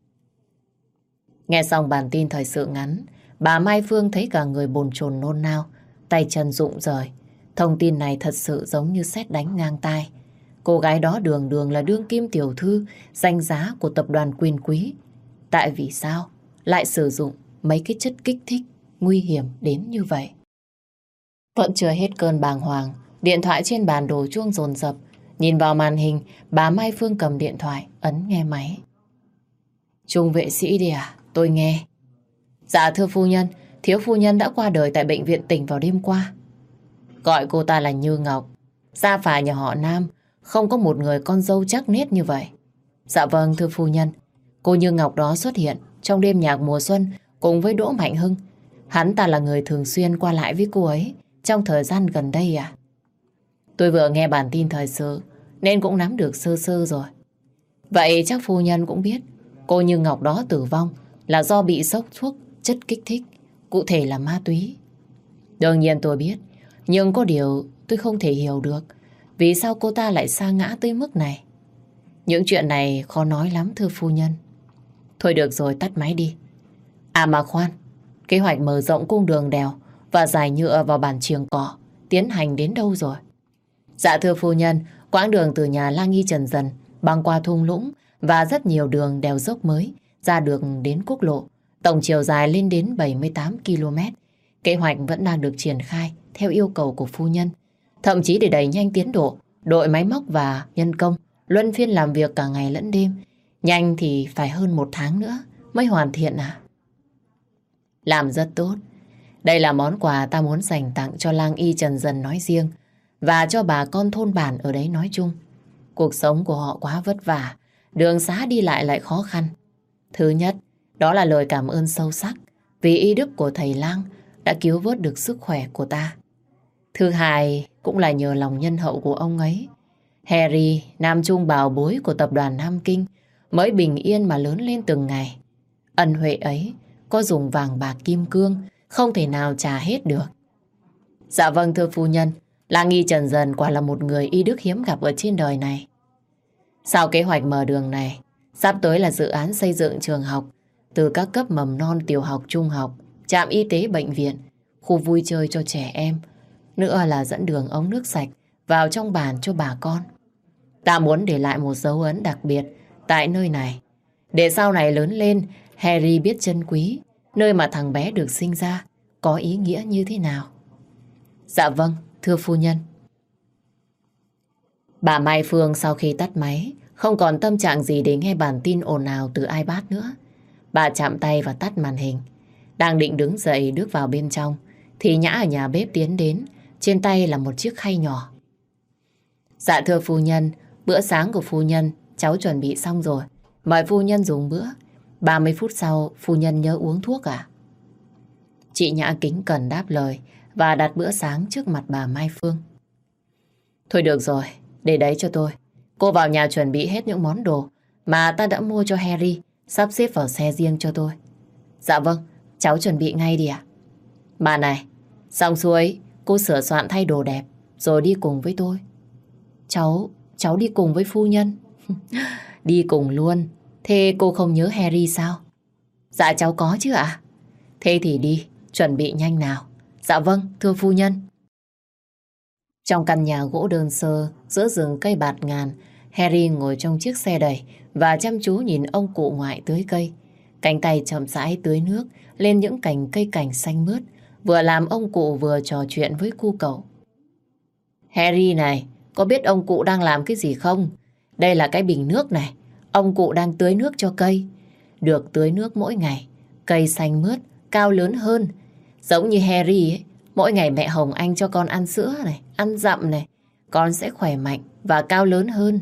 Nghe xong bản tin thời sự ngắn, bà Mai Phương thấy cả người bồn chồn nôn nao, tay chân rụng rời. Thông tin này thật sự giống như sét đánh ngang tai. Cô gái đó đường đường là đương kim tiểu thư danh giá của tập đoàn Quyền Quý. Tại vì sao lại sử dụng mấy cái chất kích thích nguy hiểm đến như vậy? Vẫn chưa hết cơn bàng hoàng, điện thoại trên bàn đổ chuông dồn dập. Nhìn vào màn hình, bà Mai Phương cầm điện thoại, ấn nghe máy. Trung vệ sĩ đi à? Tôi nghe. Dạ thưa phu nhân, thiếu phu nhân đã qua đời tại bệnh viện tỉnh vào đêm qua. Gọi cô ta là Như Ngọc. Gia phả nhà họ Nam không có một người con dâu chắc nết như vậy. Dạ vâng thưa phu nhân. Cô Như Ngọc đó xuất hiện trong đêm nhạc mùa xuân cùng với Đỗ Mạnh Hưng. Hắn ta là người thường xuyên qua lại với cô ấy trong thời gian gần đây à? Tôi vừa nghe bản tin thời sự nên cũng nắm được sơ sơ rồi. Vậy chắc phu nhân cũng biết cô Như Ngọc đó tử vong là do bị sốc thuốc chất kích thích, cụ thể là ma túy. Đương nhiên tôi biết, nhưng có điều tôi không thể hiểu được vì sao cô ta lại sa ngã tới mức này. Những chuyện này khó nói lắm thưa phu nhân. Thôi được rồi, tắt máy đi. À mà khoan, kế hoạch mở rộng cung đường đèo và giải nhựa vào bản Triềng Cỏ tiến hành đến đâu rồi? Dạ thưa phu nhân, quãng đường từ nhà La Nghi Trần Dần băng qua thung lũng và rất nhiều đường đèo dốc mới ra được đến quốc lộ, tổng chiều dài lên đến 78 km. Kế hoạch vẫn đang được triển khai theo yêu cầu của phu nhân. Thậm chí để đẩy nhanh tiến độ, đội máy móc và nhân công luân phiên làm việc cả ngày lẫn đêm. Nhanh thì phải hơn 1 tháng nữa mới hoàn thiện à? Làm rất tốt. Đây là món quà ta muốn dành tặng cho Lang Y Trần Dần nói riêng và cho bà con thôn bản ở đấy nói chung. Cuộc sống của họ quá vất vả, đường xá đi lại khó khăn. Thứ nhất, đó là lời cảm ơn sâu sắc vì y đức của thầy Lang đã cứu vớt được sức khỏe của ta. Thứ hai, cũng là nhờ lòng nhân hậu của ông ấy. Harry, nam trung bảo bối của tập đoàn Nam Kinh, mới bình yên mà lớn lên từng ngày. Ân huệ ấy có dùng vàng bạc kim cương không thể nào trả hết được. Dạ vâng thưa phu nhân, Lang Y Trần Dần quả là một người y đức hiếm gặp ở trên đời này. Sau kế hoạch mở đường này, sắp tới là dự án xây dựng trường học từ các cấp mầm non, tiểu học, trung học, trạm y tế, bệnh viện, khu vui chơi cho trẻ em. Nữa là dẫn đường ống nước sạch vào trong bản cho bà con. Ta muốn để lại một dấu ấn đặc biệt tại nơi này, để sau này lớn lên Harry biết trân quý nơi mà thằng bé được sinh ra có ý nghĩa như thế nào. Dạ vâng, thưa phu nhân. Bà Mai Phương sau khi tắt máy không còn tâm trạng gì để nghe bản tin ồn ào từ iPad nữa. Bà chạm tay và tắt màn hình. Đang định đứng dậy bước vào bên trong thì Nhã ở nhà bếp tiến đến, trên tay là một chiếc khay nhỏ. Dạ thưa phu nhân, bữa sáng của phu nhân cháu chuẩn bị xong rồi. Mời phu nhân dùng bữa. 30 phút sau phu nhân nhớ uống thuốc à? Chị Nhã kính cẩn đáp lời và đặt bữa sáng trước mặt bà Mai Phương. Thôi được rồi, để đấy cho tôi. Cô vào nhà chuẩn bị hết những món đồ mà ta đã mua cho Harry, sắp xếp vào xe riêng cho tôi. Dạ vâng, cháu chuẩn bị ngay đi ạ. Bà này, xong xuôi, cô sửa soạn thay đồ đẹp, rồi đi cùng với tôi. Cháu đi cùng với phu nhân. Đi cùng luôn. Thế cô không nhớ Harry sao? Dạ cháu có chứ ạ. Thế thì đi, chuẩn bị nhanh nào. Dạ vâng, thưa phu nhân. Trong căn nhà gỗ đơn sơ, giữa rừng cây bạt ngàn, Harry ngồi trong chiếc xe đẩy và chăm chú nhìn ông cụ ngoại tưới cây. Cánh tay chậm rãi tưới nước lên những cành cây cảnh xanh mướt, vừa làm ông cụ vừa trò chuyện với cu cậu. Harry này, có biết ông cụ đang làm cái gì không? Đây là cái bình nước này. Ông cụ đang tưới nước cho cây. Được tưới nước mỗi ngày, cây xanh mướt, cao lớn hơn. Giống như Harry ấy, mỗi ngày mẹ Hồng Anh cho con ăn sữa này, ăn dặm này, con sẽ khỏe mạnh và cao lớn hơn.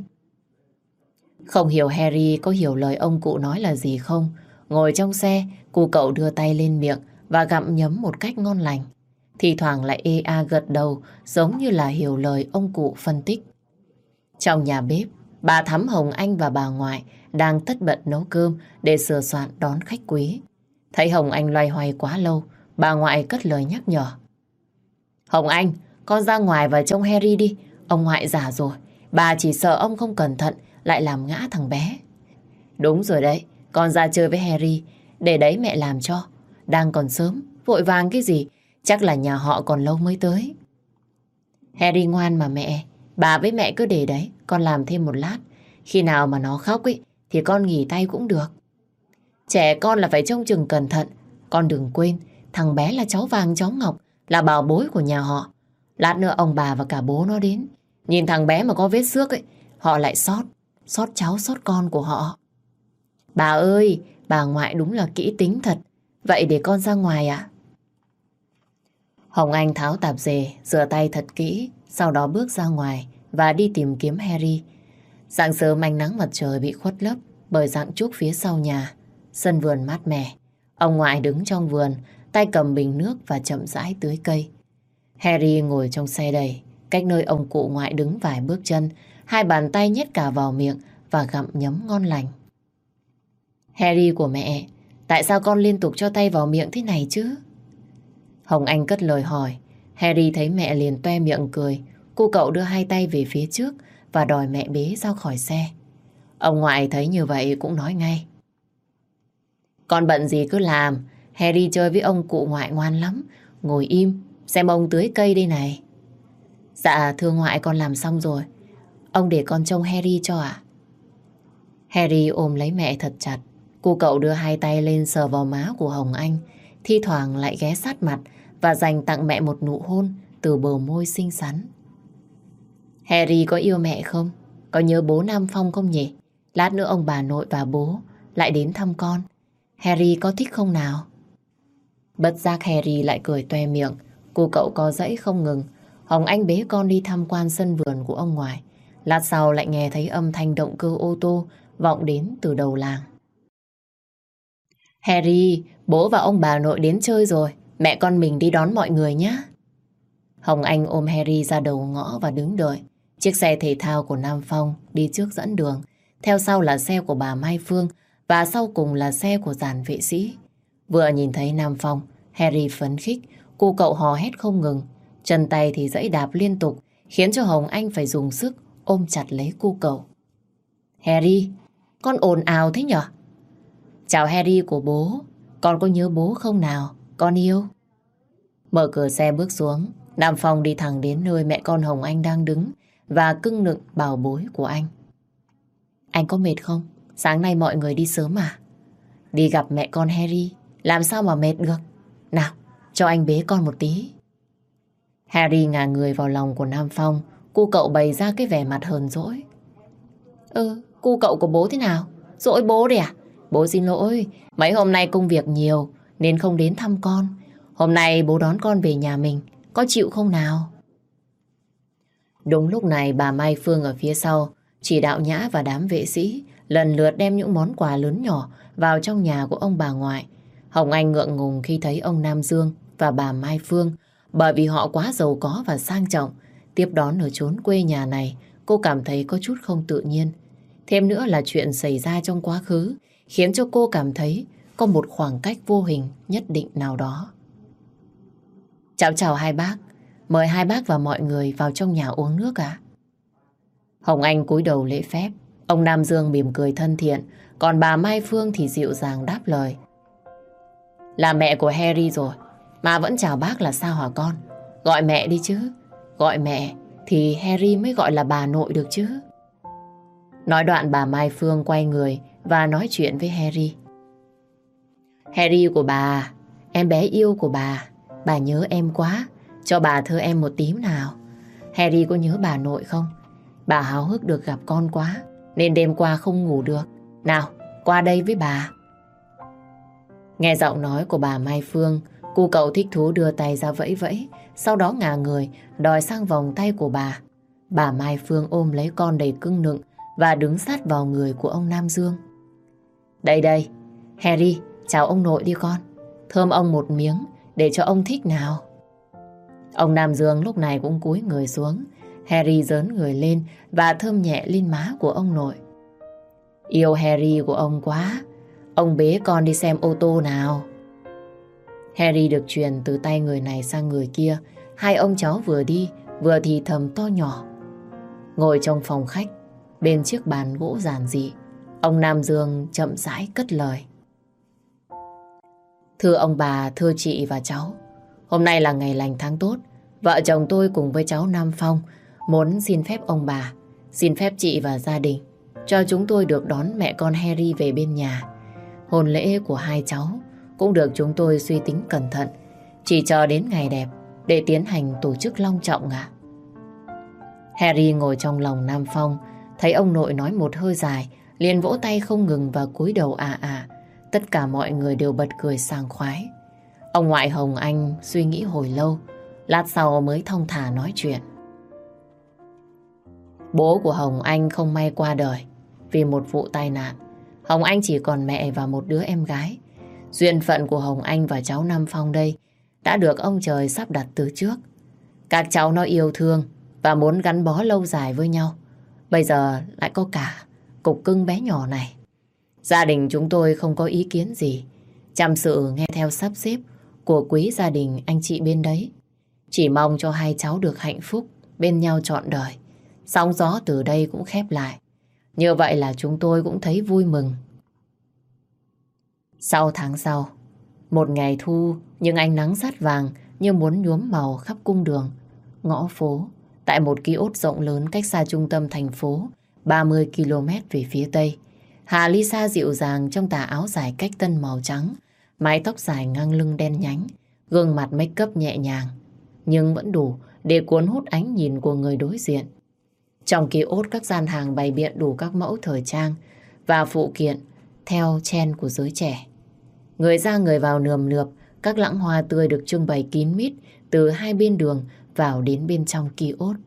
Không hiểu Harry có hiểu lời ông cụ nói là gì không. Ngồi trong xe, cu cậu đưa tay lên miệng và gặm nhấm một cách ngon lành. Thì thoảng lại ê a gật đầu, giống như là hiểu lời ông cụ phân tích. Trong nhà bếp, bà Thắm, Hồng Anh và bà ngoại đang tất bật nấu cơm để sửa soạn đón khách quý. Thấy Hồng Anh loay hoay quá lâu, bà ngoại cất lời nhắc nhở. Hồng Anh, con ra ngoài và trông Harry đi. Ông ngoại già rồi, bà chỉ sợ ông không cẩn thận lại làm ngã thằng bé. Đúng rồi đấy, con ra chơi với Harry, để đấy mẹ làm cho. Đang còn sớm, vội vàng cái gì, chắc là nhà họ còn lâu mới tới. Harry ngoan mà mẹ, bà với mẹ cứ để đấy, con làm thêm một lát. Khi nào mà nó khóc ấy, thì con nghỉ tay cũng được. Trẻ con là phải trông chừng cẩn thận. Con đừng quên, thằng bé là cháu vàng cháu ngọc, là bảo bối của nhà họ. Lát nữa ông bà và cả bố nó đến, nhìn thằng bé mà có vết xước ấy, họ lại xót cháu xót con của họ. Bà ơi, bà ngoại đúng là kỹ tính thật. Vậy để con ra ngoài ạ. Hồng Anh tháo tạp dề, rửa tay thật kỹ, sau đó bước ra ngoài và đi tìm kiếm Harry. Sáng sớm ánh nắng mặt trời bị khuất lấp bởi rặng trúc phía sau nhà. Sân vườn mát mẻ. Ông ngoại đứng trong vườn, tay cầm bình nước và chậm rãi tưới cây. Harry ngồi trong xe đẩy, cách nơi ông cụ ngoại đứng vài bước chân, hai bàn tay nhét cả vào miệng và gặm nhấm ngon lành. Harry của mẹ, tại sao con liên tục cho tay vào miệng thế này chứ? Hồng Anh cất lời hỏi. Harry thấy mẹ liền toe miệng cười. Cô cậu đưa hai tay về phía trước và đòi mẹ bế ra khỏi xe. Ông ngoại thấy như vậy cũng nói ngay. Con bận gì cứ làm. Harry chơi với ông cụ ngoại ngoan lắm. Ngồi im, xem ông tưới cây đây này. Dạ thưa ngoại, con làm xong rồi. Ông để con trông Harry cho ạ. Harry ôm lấy mẹ thật chặt. Cô cậu đưa hai tay lên sờ vào má của Hồng Anh, thi thoảng lại ghé sát mặt và dành tặng mẹ một nụ hôn từ bờ môi xinh xắn. Harry có yêu mẹ không? Có nhớ bố Nam Phong không nhỉ? Lát nữa ông bà nội và bố lại đến thăm con. Harry có thích không nào? Bất giác Harry lại cười toe miệng. Cô cậu có dãy không ngừng. Hồng Anh bế con đi tham quan sân vườn của ông ngoại. Lát sau lại nghe thấy âm thanh động cơ ô tô vọng đến từ đầu làng. Harry, bố và ông bà nội đến chơi rồi. Mẹ con mình đi đón mọi người nhé. Hồng Anh ôm Harry ra đầu ngõ và đứng đợi. Chiếc xe thể thao của Nam Phong đi trước dẫn đường. Theo sau là xe của bà Mai Phương và sau cùng là xe của dàn vệ sĩ. Vừa nhìn thấy Nam Phong, Harry phấn khích, cô cậu hò hét không ngừng. Chân tay thì giãy đạp liên tục, khiến cho Hồng Anh phải dùng sức ôm chặt lấy cô cậu. Harry, con ồn ào thế nhở? Chào Harry của bố, con có nhớ bố không nào, con yêu? Mở cửa xe bước xuống, Nam Phong đi thẳng đến nơi mẹ con Hồng Anh đang đứng và cưng nựng bảo bối của anh. Anh có mệt không? Sáng nay mọi người đi sớm à? Đi gặp mẹ con Harry, làm sao mà mệt được? Nào, cho anh bế con một tí. Harry ngả người vào lòng của Nam Phong, cô cậu bày ra cái vẻ mặt hờn dỗi. Cô cậu của bố thế nào? Dỗi bố đấy à? Bố xin lỗi, mấy hôm nay công việc nhiều nên không đến thăm con. Hôm nay bố đón con về nhà mình, có chịu không nào? Đúng lúc này bà Mai Phương ở phía sau chỉ đạo Nhã và đám vệ sĩ lần lượt đem những món quà lớn nhỏ vào trong nhà của ông bà ngoại. Hồng Anh ngượng ngùng khi thấy ông Nam Dương và bà Mai Phương, bởi vì họ quá giàu có và sang trọng. Tiếp đón ở chốn quê nhà này, cô cảm thấy có chút không tự nhiên. Thêm nữa là chuyện xảy ra trong quá khứ khiến cho cô cảm thấy có một khoảng cách vô hình nhất định nào đó. Cháu chào hai bác. Mời hai bác và mọi người vào trong nhà uống nước ạ. Hồng Anh cúi đầu lễ phép. Ông Nam Dương mỉm cười thân thiện. Còn bà Mai Phương thì dịu dàng đáp lời. Là mẹ của Harry rồi mà vẫn chào bác là sao hả con? Gọi mẹ đi chứ. Gọi mẹ thì Harry mới gọi là bà nội được chứ. Nói đoạn bà Mai Phương quay người và nói chuyện với Harry. Harry của bà, em bé yêu của bà nhớ em quá. Cho bà thưa em một tím nào. Harry có nhớ bà nội không? Bà háo hức được gặp con quá nên đêm qua không ngủ được. Nào, qua đây với bà. Nghe giọng nói của bà Mai Phương, cu cậu thích thú đưa tay ra vẫy vẫy, sau đó ngả người đòi sang vòng tay của bà. Bà Mai Phương ôm lấy con đầy cưng nựng và đứng sát vào người của ông Nam Dương. Đây đây, Harry, chào ông nội đi con. Thơm ông một miếng để cho ông thích nào. Ông Nam Dương lúc này cũng cúi người xuống. Harry giớn người lên và thơm nhẹ lên má của ông nội. Yêu Harry của ông quá. Ông bế con đi xem ô tô nào. Harry được truyền từ tay người này sang người kia. Hai ông cháu vừa đi vừa thì thầm to nhỏ. Ngồi trong phòng khách, bên chiếc bàn gỗ giản dị, ông Nam Dương chậm rãi cất lời. Thưa ông bà, thưa chị và cháu, hôm nay là ngày lành tháng tốt. Vợ chồng tôi cùng với cháu Nam Phong muốn xin phép ông bà, xin phép chị và gia đình cho chúng tôi được đón mẹ con Harry về bên nhà. Hôn lễ của hai cháu cũng được chúng tôi suy tính cẩn thận, chỉ chờ đến ngày đẹp để tiến hành tổ chức long trọng ạ. Harry ngồi trong lòng Nam Phong, thấy ông nội nói một hơi dài, liền vỗ tay không ngừng và cúi đầu Tất cả mọi người đều bật cười sảng khoái. Ông ngoại Hồng Anh suy nghĩ hồi lâu, lát sau mới thong thả nói chuyện. Bố của Hồng Anh không may qua đời vì một vụ tai nạn. Hồng Anh chỉ còn mẹ và một đứa em gái. Duyên phận của Hồng Anh và cháu Nam Phong đây đã được ông trời sắp đặt từ trước. Các cháu nó yêu thương và muốn gắn bó lâu dài với nhau. Bây giờ lại có cả cục cưng bé nhỏ này. Gia đình chúng tôi không có ý kiến gì, chăm sự nghe theo sắp xếp của quý gia đình anh chị bên đấy. Chỉ mong cho hai cháu được hạnh phúc bên nhau trọn đời. Sóng gió từ đây cũng khép lại. Như vậy là chúng tôi cũng thấy vui mừng. Sau tháng sau, một ngày thu nhưng ánh nắng sắt vàng như muốn nhuốm màu khắp cung đường, ngõ phố, tại một kiosk rộng lớn cách xa trung tâm thành phố 30 km về phía tây. Hà Lisa dịu dàng trong tà áo dài cách tân màu trắng, mái tóc dài ngang lưng đen nhánh, gương mặt make up nhẹ nhàng, nhưng vẫn đủ để cuốn hút ánh nhìn của người đối diện. Trong kiosk các gian hàng bày biện đủ các mẫu thời trang và phụ kiện theo trend của giới trẻ. Người ra người vào nườm nượp, các lẵng hoa tươi được trưng bày kín mít từ hai bên đường vào đến bên trong kiosk.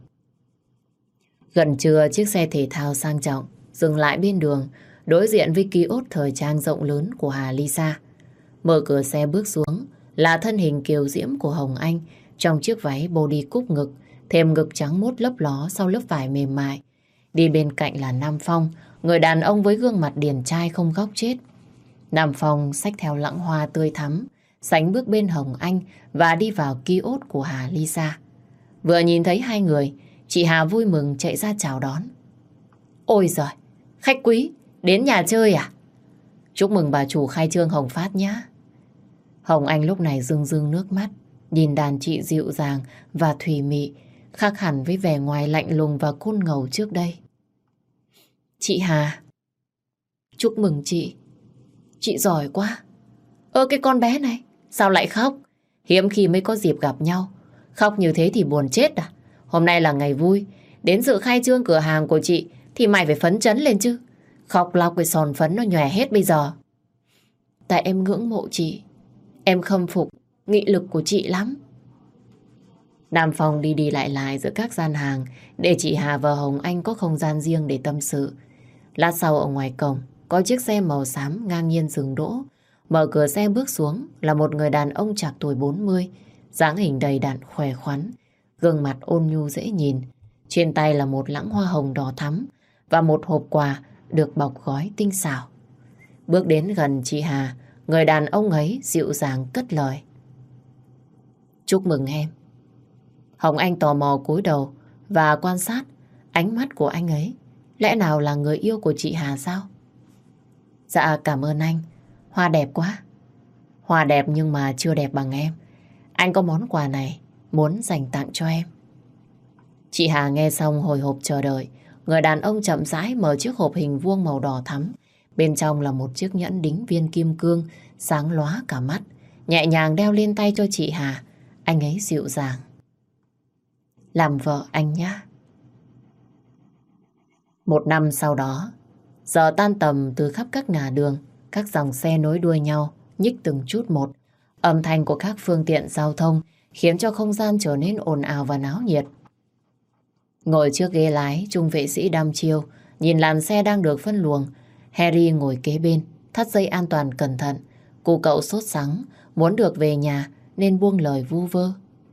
Gần trưa, chiếc xe thể thao sang trọng dừng lại bên đường, đối diện với kiosk thời trang rộng lớn của Hà Lisa. Mở cửa xe bước xuống là thân hình kiều diễm của Hồng Anh trong chiếc váy body cúp ngực, thêm ngực trắng mốt lấp ló sau lớp vải mềm mại. Đi bên cạnh là Nam Phong, người đàn ông với gương mặt điển trai không góc chết. Nam Phong xách theo lẵng hoa tươi thắm, sánh bước bên Hồng Anh và đi vào kiosk của Hà Lisa. Vừa nhìn thấy hai người, chị Hà vui mừng chạy ra chào đón. Ôi giời, khách quý, đến nhà chơi à? Chúc mừng bà chủ khai trương Hồng Phát nhé. Hồng Anh lúc này rưng rưng nước mắt, nhìn đàn chị dịu dàng và thùy mị, khác hẳn với vẻ ngoài lạnh lùng và côn ngầu trước đây. Chị Hà, chúc mừng chị. Chị giỏi quá. Cái con bé này, sao lại khóc? Hiếm khi mới có dịp gặp nhau. Khóc như thế thì buồn chết à? Hôm nay là ngày vui, đến dự khai trương cửa hàng của chị thì mày phải phấn chấn lên chứ. Khóc lóc với sòn phấn nó nhòe hết bây giờ. Tại em ngưỡng mộ chị, em khâm phục nghị lực của chị lắm. Nam Phong đi đi lại lại giữa các gian hàng để chị Hà và Hồng Anh có không gian riêng để tâm sự. Lát sau ở ngoài cổng có chiếc xe màu xám ngang nhiên dừng đỗ. Mở cửa xe bước xuống là một người đàn ông trạc tuổi 40, dáng hình đầy đặn khỏe khoắn, gương mặt ôn nhu dễ nhìn. Trên tay là một lẵng hoa hồng đỏ thắm và một hộp quà được bọc gói tinh xảo. Bước đến gần chị Hà, người đàn ông ấy dịu dàng cất lời. Chúc mừng em. Hồng Anh tò mò cúi đầu và quan sát ánh mắt của anh ấy. Lẽ nào là người yêu của chị Hà sao? Dạ cảm ơn anh. Hoa đẹp quá. Hoa đẹp nhưng mà chưa đẹp bằng em. Anh có món quà này muốn dành tặng cho em. Chị Hà nghe xong hồi hộp chờ đợi. Người đàn ông chậm rãi mở chiếc hộp hình vuông màu đỏ thắm. Bên trong là một chiếc nhẫn đính viên kim cương sáng lóa cả mắt. Nhẹ nhàng đeo lên tay cho chị Hà. Anh ấy dịu dàng. Làm vợ anh nhé. Một năm sau đó, giờ tan tầm từ khắp các ngả đường, các dòng xe nối đuôi nhau, nhích từng chút một. Âm thanh của các phương tiện giao thông khiến cho không gian trở nên ồn ào và náo nhiệt. Ngồi trước ghế lái, trung vệ sĩ đăm chiêu, nhìn làn xe đang được phân luồng. Harry ngồi kế bên, thắt dây an toàn cẩn thận. Cô cậu sốt sắng, muốn được về nhà nên buông lời vu vơ.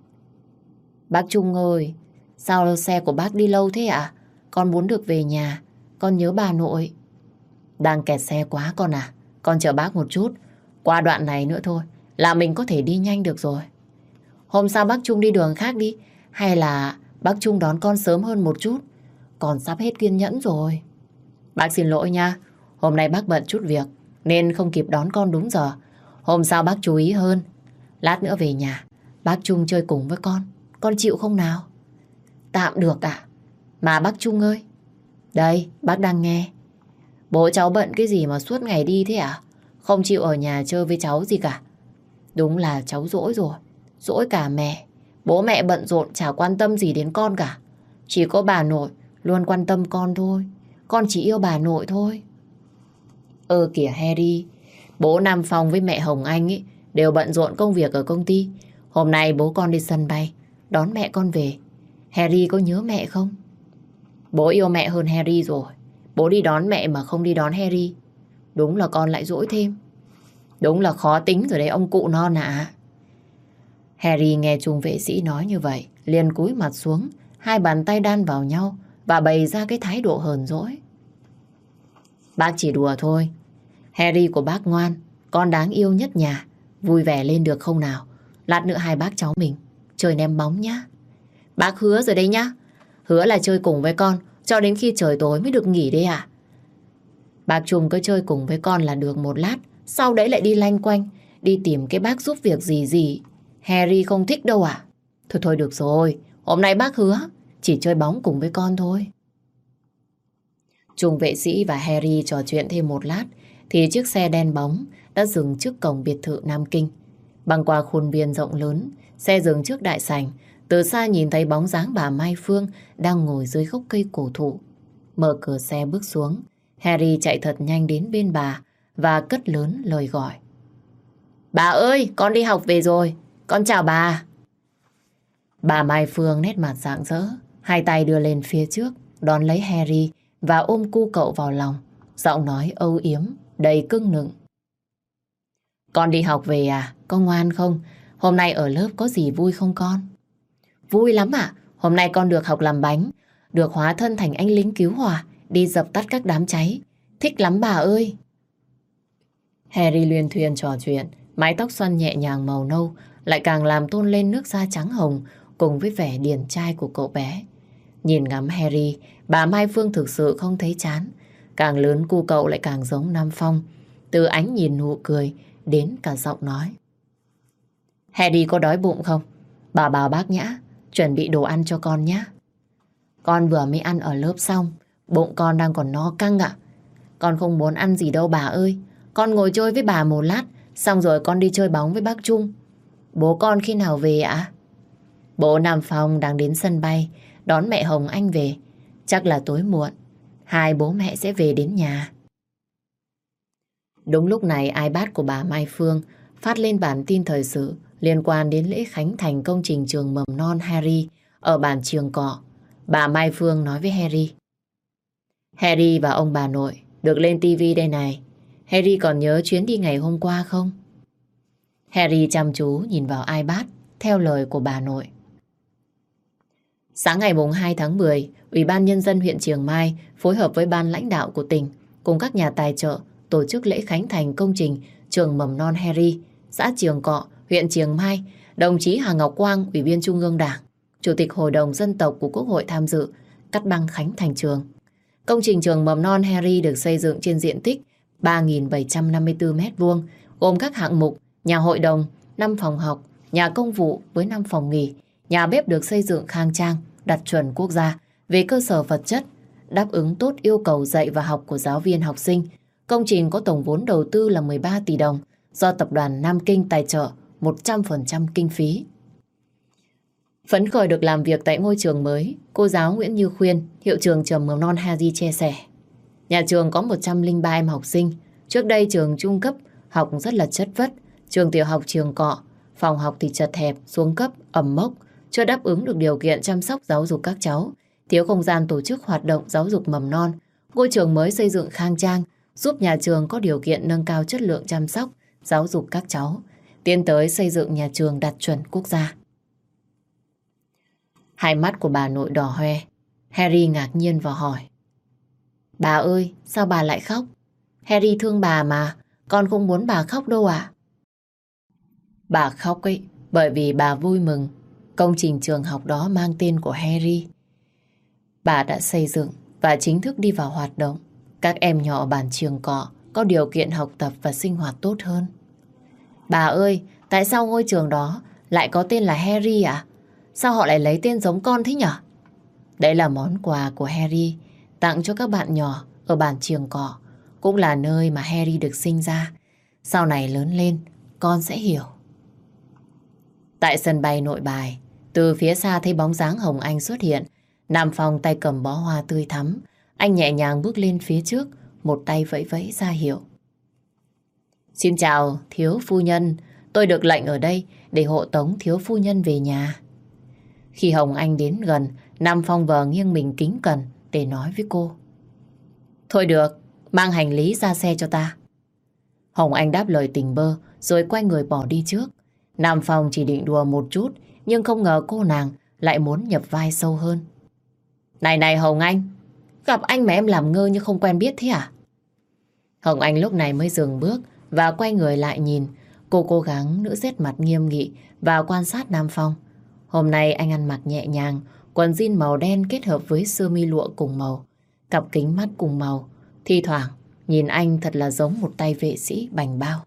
Bác Trung ơi, sao xe của bác đi lâu thế ạ? Con muốn được về nhà, con nhớ bà nội. Đang kẹt xe quá con à, con chờ bác một chút. Qua đoạn này nữa thôi là mình có thể đi nhanh được rồi. Hôm sau bác Trung đi đường khác đi, hay là bác Trung đón con sớm hơn một chút. Con sắp hết kiên nhẫn rồi. Bác xin lỗi nha, hôm nay bác bận chút việc nên không kịp đón con đúng giờ. Hôm sau bác chú ý hơn. Lát nữa về nhà, bác Trung chơi cùng với con chịu không nào? Tạm được ạ. Mà bác Trung ơi, đây, bác đang nghe. Bố cháu bận cái gì mà suốt ngày đi thế à? Không chịu ở nhà chơi với cháu gì cả. Đúng là cháu dỗi rồi, dỗi cả mẹ. Bố mẹ bận rộn chả quan tâm gì đến con cả. Chỉ có bà nội luôn quan tâm con thôi. Con chỉ yêu bà nội thôi. Kìa Harry, bố Nam Phong với mẹ Hồng Anh ấy đều bận rộn công việc ở công ty. Hôm nay bố con đi sân bay đón mẹ con về. Harry có nhớ mẹ không? Bố yêu mẹ hơn Harry rồi. Bố đi đón mẹ mà không đi đón Harry. Đúng là con lại dỗi thêm. Đúng là khó tính rồi đấy ông cụ non ạ. Harry nghe trung vệ sĩ nói như vậy, liền cúi mặt xuống, hai bàn tay đan vào nhau và bày ra cái thái độ hờn dỗi. Bác chỉ đùa thôi. Harry của bác ngoan, con đáng yêu nhất nhà. Vui vẻ lên được không nào? Lát nữa hai bác cháu mình chơi ném bóng nhá. Bác hứa rồi đấy nhá. Hứa là chơi cùng với con cho đến khi trời tối mới được nghỉ đấy à? Bác Trung cứ chơi cùng với con là được một lát, sau đấy lại đi lanh quanh, đi tìm cái bác giúp việc gì gì. Harry không thích đâu à? Thôi thôi được rồi, hôm nay bác hứa chỉ chơi bóng cùng với con thôi. Trung vệ sĩ và Harry trò chuyện thêm một lát thì chiếc xe đen bóng đã dừng trước cổng biệt thự Nam Kinh. Băng qua khuôn viên rộng lớn, xe dừng trước đại sảnh. Từ xa nhìn thấy bóng dáng bà Mai Phương đang ngồi dưới gốc cây cổ thụ. Mở cửa xe bước xuống, Harry chạy thật nhanh đến bên bà và cất lớn lời gọi. Bà ơi, con đi học về rồi, con chào bà. Bà Mai Phương nét mặt rạng rỡ, hai tay đưa lên phía trước, đón lấy Harry và ôm cu cậu vào lòng, giọng nói âu yếm, đầy cưng nựng. Con đi học về à, có ngoan không? Hôm nay ở lớp có gì vui không con? Vui lắm ạ, hôm nay con được học làm bánh, được hóa thân thành anh lính cứu hỏa, đi dập tắt các đám cháy. Thích lắm bà ơi. Harry luyên thuyên trò chuyện, mái tóc xoăn nhẹ nhàng màu nâu lại càng làm tôn lên nước da trắng hồng cùng với vẻ điển trai của cậu bé. Nhìn ngắm Harry, bà Mai Phương thực sự không thấy chán. Càng lớn cu cậu lại càng giống Nam Phong, từ ánh nhìn nụ cười đến cả giọng nói. Harry có đói bụng không? Bà bảo bác Nhã chuẩn bị đồ ăn cho con nhé. Con vừa mới ăn ở lớp xong, bụng con đang còn no căng ạ. Con không muốn ăn gì đâu bà ơi. Con ngồi chơi với bà một lát, xong rồi con đi chơi bóng với bác Trung. Bố con khi nào về ạ? Bố Nam Phong đang đến sân bay đón mẹ Hồng Anh về. Chắc là tối muộn hai bố mẹ sẽ về đến nhà. Đúng lúc này iPad của bà Mai Phương phát lên bản tin thời sự liên quan đến lễ khánh thành công trình trường mầm non Harry ở bản Trường Cọ. Bà Mai Phương nói với Harry. Harry và ông bà nội được lên tivi đây này. Harry còn nhớ chuyến đi ngày hôm qua không? Harry chăm chú nhìn vào iPad theo lời của bà nội. Sáng ngày 2 tháng 10, Ủy ban Nhân dân huyện Trường Mai phối hợp với ban lãnh đạo của tỉnh cùng các nhà tài trợ tổ chức lễ khánh thành công trình trường mầm non Harry, xã Trường Cọ, huyện Trường Mai đồng chí Hà Ngọc Quang, Ủy viên Trung ương Đảng, Chủ tịch Hội đồng Dân tộc của Quốc hội tham dự cắt băng khánh thành trường. Công trình trường mầm non Harry được xây dựng trên diện tích 3.754 m², gồm các hạng mục nhà hội đồng, 5 phòng học, nhà công vụ với 5 phòng nghỉ, nhà bếp được xây dựng khang trang, đạt chuẩn quốc gia về cơ sở vật chất, đáp ứng tốt yêu cầu dạy và học của giáo viên học sinh. Công trình có tổng vốn đầu tư là 13 tỷ đồng, do Tập đoàn Nam Kinh tài trợ 100% kinh phí. Phấn khởi được làm việc tại ngôi trường mới, cô giáo Nguyễn Như Khuyên, hiệu trưởng trường mầm non Harry chia sẻ. Nhà trường có 103 em học sinh. Trước đây trường trung cấp học rất là chất vất, trường tiểu học trường cọ, phòng học thì chật hẹp, xuống cấp, ẩm mốc, chưa đáp ứng được điều kiện chăm sóc giáo dục các cháu, thiếu không gian tổ chức hoạt động giáo dục mầm non. Ngôi trường mới xây dựng khang trang, giúp nhà trường có điều kiện nâng cao chất lượng chăm sóc giáo dục các cháu, tiến tới xây dựng nhà trường đạt chuẩn quốc gia. Hai mắt của bà nội đỏ hoe. Harry ngạc nhiên và hỏi: Bà ơi, sao bà lại khóc? Harry thương bà mà, con không muốn bà khóc đâu ạ. Bà khóc ấy, bởi vì bà vui mừng công trình trường học đó mang tên của Harry. Bà đã xây dựng và chính thức đi vào hoạt động. Các em nhỏ bản trường cọ có điều kiện học tập và sinh hoạt tốt hơn. Bà ơi, tại sao ngôi trường đó lại có tên là Harry ạ? Sao họ lại lấy tên giống con thế nhở? Đấy là món quà của Harry tặng cho các bạn nhỏ ở bản trường cọ, cũng là nơi mà Harry được sinh ra. Sau này lớn lên, con sẽ hiểu. Tại sân bay Nội Bài, từ phía xa thấy bóng dáng Hồng Anh xuất hiện. Nam Phong tay cầm bó hoa tươi thắm. Anh nhẹ nhàng bước lên phía trước, một tay vẫy vẫy ra hiệu. Xin chào thiếu phu nhân, tôi được lệnh ở đây để hộ tống thiếu phu nhân về nhà. Khi Hồng Anh đến gần, Nam Phong vờ nghiêng mình kính cẩn để nói với cô. Thôi được, mang hành lý ra xe cho ta. Hồng Anh đáp lời tình bơ rồi quay người bỏ đi trước. Nam Phong chỉ định đùa một chút, nhưng không ngờ cô nàng lại muốn nhập vai sâu hơn. Này này Hồng Anh, gặp anh mà em làm ngơ như không quen biết thế à? Hồng Anh lúc này mới dừng bước và quay người lại nhìn. Cô cố gắng nữ nét mặt nghiêm nghị và quan sát Nam Phong. Hôm nay anh ăn mặc nhẹ nhàng, quần jean màu đen kết hợp với sơ mi lụa cùng màu, cặp kính mắt cùng màu. Thi thoảng nhìn anh thật là giống một tay vệ sĩ bành bao.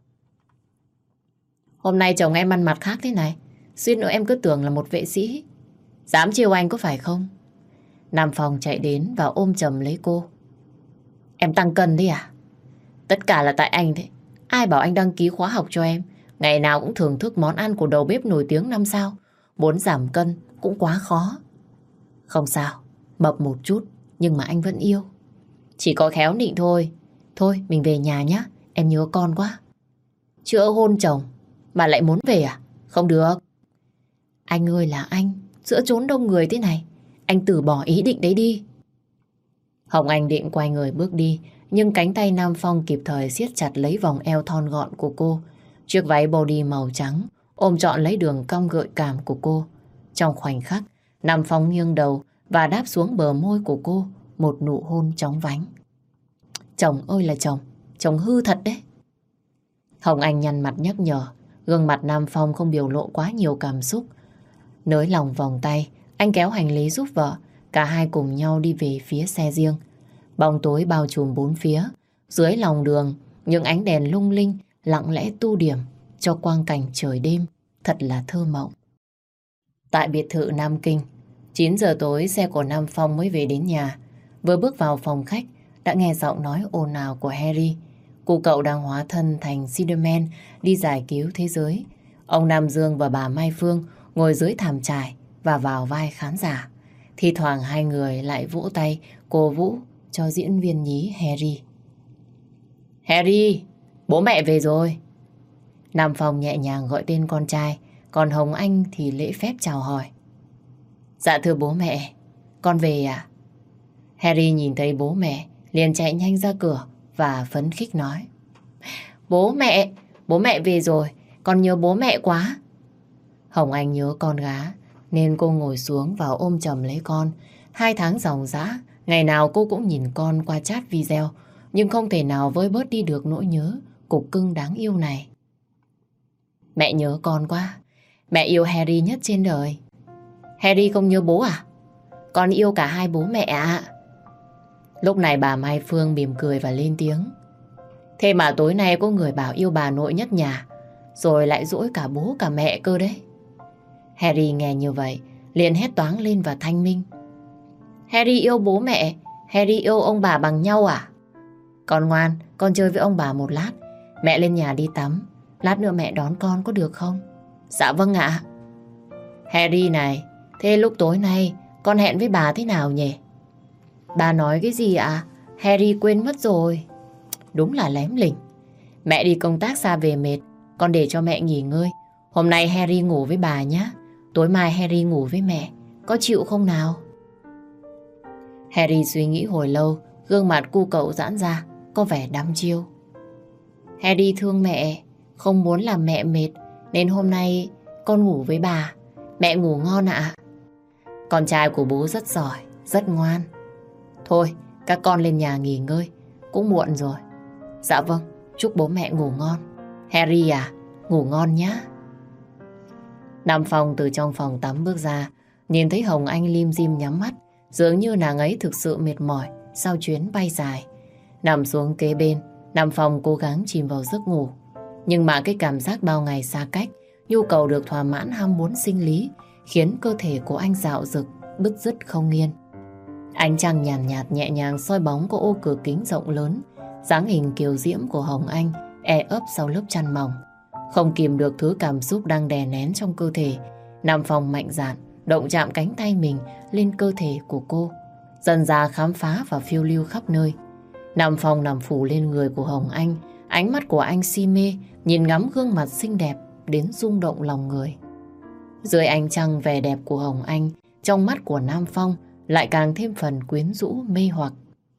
Hôm nay chồng em ăn mặc khác thế này, suýt nữa em cứ tưởng là một vệ sĩ. Dám chiêu anh có phải không? Nam Phong chạy đến và ôm chầm lấy cô. Em tăng cân đấy à? Tất cả là tại anh đấy. Ai bảo anh đăng ký khóa học cho em, ngày nào cũng thưởng thức món ăn của đầu bếp nổi tiếng 5 sao. Muốn giảm cân cũng quá khó. Không sao, mập một chút nhưng mà anh vẫn yêu. Chỉ có khéo nịnh thôi. Thôi mình về nhà nhé, em nhớ con quá. Chưa hôn chồng mà lại muốn về à? Không được. Anh ơi là anh, giữa chốn đông người thế này, anh từ bỏ ý định đấy đi. Hồng Anh định quay người bước đi, nhưng cánh tay Nam Phong kịp thời siết chặt lấy vòng eo thon gọn của cô. Chiếc váy body màu trắng ôm trọn lấy đường cong gợi cảm của cô. Trong khoảnh khắc, Nam Phong nghiêng đầu và đáp xuống bờ môi của cô một nụ hôn chóng vánh. Chồng ơi là chồng, chồng hư thật đấy. Hồng Anh nhăn mặt nhắc nhở, gương mặt Nam Phong không biểu lộ quá nhiều cảm xúc. Nới lòng vòng tay, anh kéo hành lý giúp vợ, cả hai cùng nhau đi về phía xe riêng. Bóng tối bao trùm bốn phía, dưới lòng đường, những ánh đèn lung linh lặng lẽ tu điểm cho quang cảnh trời đêm thật là thơ mộng. Tại biệt thự Nam Kinh, 9 giờ tối xe của Nam Phong mới về đến nhà. Vừa bước vào phòng khách, đã nghe giọng nói ồn ào của Harry. Cô cậu đang hóa thân thành Spiderman đi giải cứu thế giới. Ông Nam Dương và bà Mai Phương ngồi dưới thảm trải và vào vai khán giả. Thi thoảng hai người lại vỗ tay cổ vũ cho diễn viên nhí Harry. Harry, bố mẹ về rồi. Nam Phong nhẹ nhàng gọi tên con trai, còn Hồng Anh thì lễ phép chào hỏi. Dạ thưa bố mẹ, con về à? Harry nhìn thấy bố mẹ liền chạy nhanh ra cửa và phấn khích nói. Bố mẹ về rồi, con nhớ bố mẹ quá. Hồng Anh nhớ con gái nên cô ngồi xuống và ôm chầm lấy con. 2 tháng ròng rã, ngày nào cô cũng nhìn con qua chat video, nhưng không thể nào vơi bớt đi được nỗi nhớ cục cưng đáng yêu này. Mẹ nhớ con quá. Mẹ yêu Harry nhất trên đời. Harry không nhớ bố à? Con yêu cả hai bố mẹ ạ. Lúc này bà Mai Phương mỉm cười và lên tiếng. Thế mà tối nay có người bảo yêu bà nội nhất nhà, rồi lại dỗi cả bố cả mẹ cơ đấy. Harry nghe như vậy, liền hét toáng lên và thanh minh. Harry yêu bố mẹ, Harry yêu ông bà bằng nhau à? Con ngoan, con chơi với ông bà một lát. Mẹ lên nhà đi tắm, lát nữa mẹ đón con có được không? Dạ vâng ạ. Harry này, thế lúc tối nay con hẹn với bà thế nào nhỉ? Bà nói cái gì ạ? Harry quên mất rồi. Đúng là lém lỉnh. Mẹ đi công tác xa về mệt, con để cho mẹ nghỉ ngơi. Hôm nay Harry ngủ với bà nhé. Tối mai Harry ngủ với mẹ. Có chịu không nào? Harry suy nghĩ hồi lâu, gương mặt cu cậu giãn ra, có vẻ đăm chiêu. Harry thương mẹ, không muốn làm mẹ mệt, nên hôm nay con ngủ với bà. Mẹ ngủ ngon ạ. Con trai của bố rất giỏi, rất ngoan. Thôi, các con lên nhà nghỉ ngơi, cũng muộn rồi. Dạ vâng, chúc bố mẹ ngủ ngon. Harry à, ngủ ngon nhá. Nam Phong từ trong phòng tắm bước ra, nhìn thấy Hồng Anh lim dim nhắm mắt, dường như nàng ấy thực sự mệt mỏi sau chuyến bay dài. Nằm xuống kế bên, Nam Phong cố gắng chìm vào giấc ngủ. Nhưng mà cái cảm giác bao ngày xa cách, nhu cầu được thỏa mãn ham muốn sinh lý, khiến cơ thể của anh dạo dực, bứt rứt không yên. Ánh trăng nhàn nhạt nhẹ nhàng soi bóng qua ô cửa kính rộng lớn, dáng hình kiều diễm của Hồng Anh ấp sau lớp chăn mỏng. Không kìm được thứ cảm xúc đang đè nén trong cơ thể, Nam Phong mạnh dạn động chạm cánh tay mình lên cơ thể của cô, dần dà khám phá và phiêu lưu khắp nơi. Nam Phong nằm phủ lên người của Hồng Anh, ánh mắt của anh si mê nhìn ngắm gương mặt xinh đẹp đến rung động lòng người. Dưới ánh trăng, vẻ đẹp của Hồng Anh trong mắt của Nam Phong lại càng thêm phần quyến rũ mê hoặc.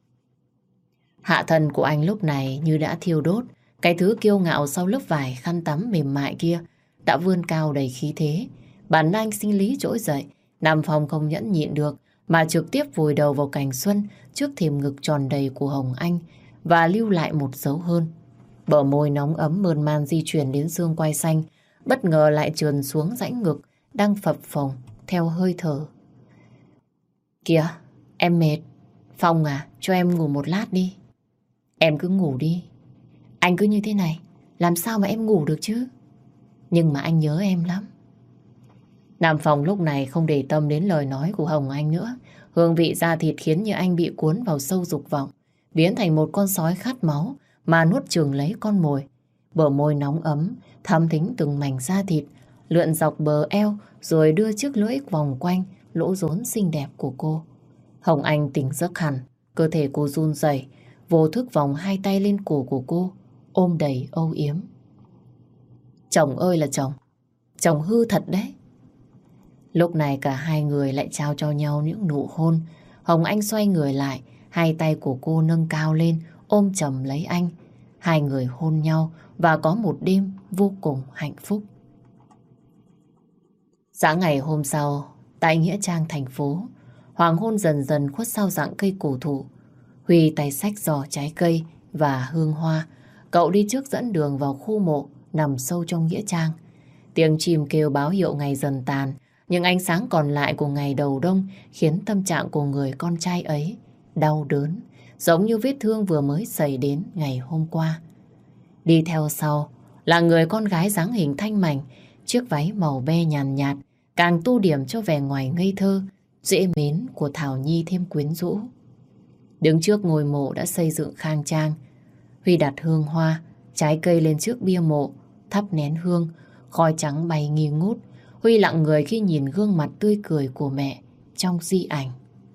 Hạ thân của anh lúc này như đã thiêu đốt, cái thứ kiêu ngạo sau lớp vải khăn tắm mềm mại kia đã vươn cao đầy khí thế. Bản năng sinh lý trỗi dậy, Nam Phong không nhẫn nhịn được mà trực tiếp vùi đầu vào cành xuân trước thềm ngực tròn đầy của Hồng Anh và lưu lại một dấu hơn. Bờ môi nóng ấm mơn man di chuyển đến xương quai xanh, bất ngờ lại trườn xuống rãnh ngực đang phập phồng theo hơi thở. Kìa, em mệt. Phong à, cho em ngủ một lát đi. Em cứ ngủ đi. Anh cứ như thế này, làm sao mà em ngủ được chứ? Nhưng mà anh nhớ em lắm. Nam Phong lúc này không để tâm đến lời nói của Hồng Anh nữa. Hương vị da thịt khiến như anh bị cuốn vào sâu dục vọng, biến thành một con sói khát máu mà nuốt chửng lấy con mồi. Bờ môi nóng ấm, thắm thính từng mảnh da thịt, lượn dọc bờ eo rồi đưa chiếc lưỡi vòng quanh lỗ rốn xinh đẹp của cô. Hồng Anh tỉnh giấc hẳn, cơ thể cô run rẩy, vô thức vòng hai tay lên cổ của cô, ôm đầy âu yếm. Chồng ơi là chồng, chồng hư thật đấy. Lúc này cả hai người lại trao cho nhau những nụ hôn. Hồng Anh xoay người lại, hai tay của cô nâng cao lên, ôm chầm lấy anh. Hai người hôn nhau và có một đêm vô cùng hạnh phúc. Sáng ngày hôm sau, tại nghĩa trang thành phố, hoàng hôn dần dần khuất sau rặng cây cổ thụ. Huy tay xách giỏ trái cây và hương hoa. Cậu đi trước dẫn đường vào khu mộ nằm sâu trong nghĩa trang. Tiếng chim kêu báo hiệu ngày dần tàn, nhưng ánh sáng còn lại của ngày đầu đông khiến tâm trạng của người con trai ấy đau đớn, giống như vết thương vừa mới xảy đến ngày hôm qua. Đi theo sau là người con gái dáng hình thanh mảnh, chiếc váy màu be nhàn nhạt, càng tô điểm cho vẻ ngoài ngây thơ, dễ mến của Thảo Nhi thêm quyến rũ. Đứng trước ngôi mộ đã xây dựng khang trang, Huy đặt hương hoa, trái cây lên trước bia mộ, thắp nén hương, khói trắng bay nghi ngút. Huy lặng người khi nhìn gương mặt tươi cười của mẹ trong di ảnh.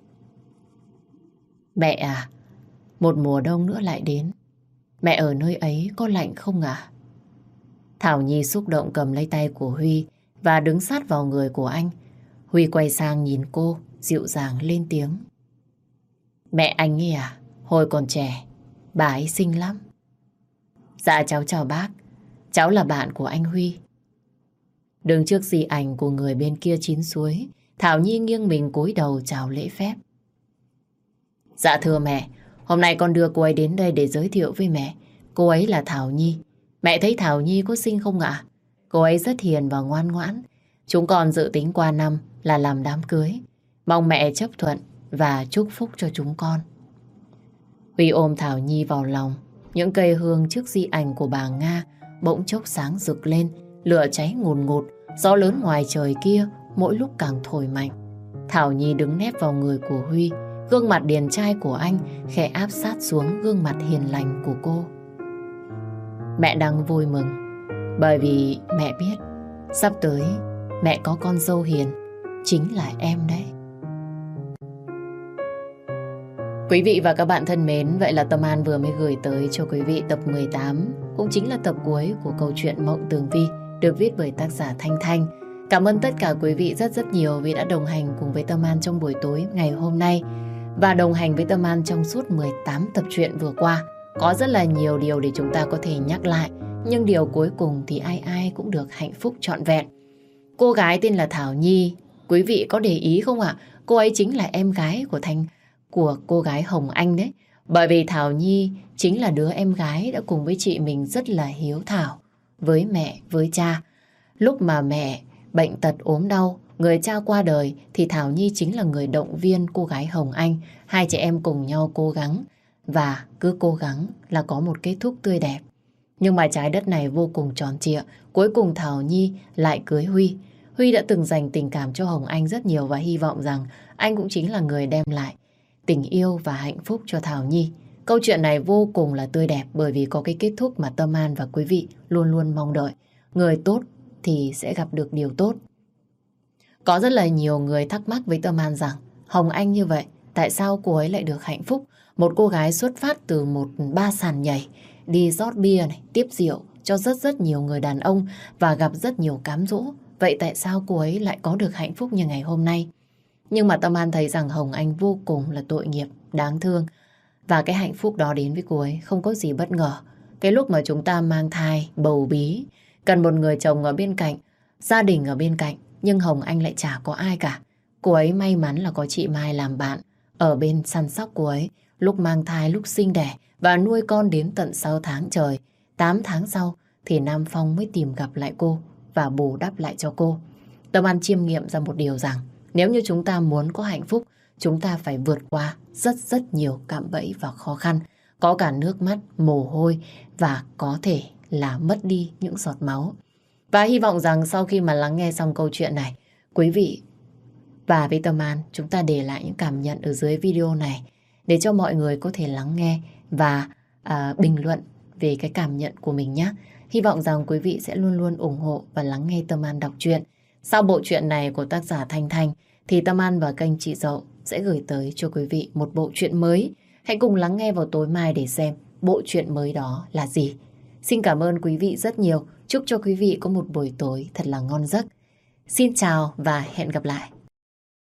Mẹ à, một mùa đông nữa lại đến. Mẹ ở nơi ấy có lạnh không ạ? Thảo Nhi xúc động cầm lấy tay của Huy và đứng sát vào người của anh. Huy quay sang nhìn cô, dịu dàng lên tiếng. Mẹ anh ấy à, hồi còn trẻ, bà ấy xinh lắm. Dạ cháu chào bác, cháu là bạn của anh Huy. Đứng trước di ảnh của người bên kia chín suối, Thảo Nhi nghiêng mình cúi đầu chào lễ phép. Dạ thưa mẹ, hôm nay con đưa cô ấy đến đây để giới thiệu với mẹ. Cô ấy là Thảo Nhi. Mẹ thấy Thảo Nhi có xinh không ạ? Cô ấy rất hiền và ngoan ngoãn. Chúng con dự tính qua năm là làm đám cưới. Mong mẹ chấp thuận và chúc phúc cho chúng con. Huy ôm Thảo Nhi vào lòng. Những cây hương trước di ảnh của bà Nga bỗng chốc sáng rực lên, lửa cháy ngùn ngụt, gió lớn ngoài trời kia mỗi lúc càng thổi mạnh. Thảo Nhi đứng nép vào người của Huy, gương mặt điển trai của anh khẽ áp sát xuống gương mặt hiền lành của cô. Mẹ đang vui mừng, bởi vì mẹ biết sắp tới mẹ có con dâu hiền, chính là em đấy. Quý vị và các bạn thân mến, vậy là Tâm An vừa mới gửi tới cho quý vị tập 18, cũng chính là tập cuối của câu chuyện Mộng Tường Vi, được viết bởi tác giả Thanh Thanh. Cảm ơn tất cả quý vị rất nhiều vì đã đồng hành cùng với Tâm An trong buổi tối ngày hôm nay, và đồng hành với Tâm An trong suốt 18 tập truyện vừa qua. Có rất là nhiều điều để chúng ta có thể nhắc lại, nhưng điều cuối cùng thì ai ai cũng được hạnh phúc trọn vẹn. Cô gái tên là Thảo Nhi, quý vị có để ý không ạ? Cô ấy chính là em gái của cô gái Hồng Anh đấy. Bởi vì Thảo Nhi chính là đứa em gái đã cùng với chị mình rất là hiếu thảo với mẹ, với cha. Lúc mà mẹ bệnh tật ốm đau, người cha qua đời, thì Thảo Nhi chính là người động viên cô gái Hồng Anh. Hai chị em cùng nhau cố gắng, và cứ cố gắng là có một kết thúc tươi đẹp. Nhưng mà trái đất này vô cùng tròn trịa, cuối cùng Thảo Nhi lại cưới Huy. Huy đã từng dành tình cảm cho Hồng Anh rất nhiều, và hy vọng rằng anh cũng chính là người đem lại tình yêu và hạnh phúc cho Thảo Nhi. Câu chuyện này vô cùng là tươi đẹp, bởi vì có cái kết thúc mà Tâm An và quý vị luôn luôn mong đợi. Người tốt thì sẽ gặp được điều tốt. Có rất là nhiều người thắc mắc với Tâm An rằng Hồng Anh như vậy, tại sao cô ấy lại được hạnh phúc? Một cô gái xuất phát từ một ba sàn nhảy, đi rót bia này, tiếp rượu cho rất nhiều người đàn ông và gặp rất nhiều cám dỗ. Vậy tại sao cô ấy lại có được hạnh phúc như ngày hôm nay? Nhưng mà Tâm An thấy rằng Hồng Anh vô cùng là tội nghiệp, đáng thương. Và cái hạnh phúc đó đến với cô ấy không có gì bất ngờ. Cái lúc mà chúng ta mang thai, bầu bí, cần một người chồng ở bên cạnh, gia đình ở bên cạnh, nhưng Hồng Anh lại chả có ai cả. Cô ấy may mắn là có chị Mai làm bạn, ở bên săn sóc cô ấy, lúc mang thai, lúc sinh đẻ, và nuôi con đến tận 6 tháng trời. 8 tháng sau thì Nam Phong mới tìm gặp lại cô và bù đắp lại cho cô. Tâm An chiêm nghiệm ra một điều rằng nếu như chúng ta muốn có hạnh phúc, chúng ta phải vượt qua rất nhiều cạm bẫy và khó khăn. Có cả nước mắt, mồ hôi và có thể là mất đi những giọt máu. Và hy vọng rằng sau khi mà lắng nghe xong câu chuyện này, quý vị và với Tâm An chúng ta để lại những cảm nhận ở dưới video này để cho mọi người có thể lắng nghe và bình luận về cái cảm nhận của mình nhé. Hy vọng rằng quý vị sẽ luôn luôn ủng hộ và lắng nghe Tâm An đọc truyện. Sau bộ truyện này của tác giả Thanh Thanh thì Tâm An và kênh Chị Dậu sẽ gửi tới cho quý vị một bộ truyện mới. Hãy cùng lắng nghe vào tối mai để xem bộ truyện mới đó là gì. Xin cảm ơn quý vị rất nhiều. Chúc cho quý vị có một buổi tối thật là ngon giấc. Xin chào và hẹn gặp lại.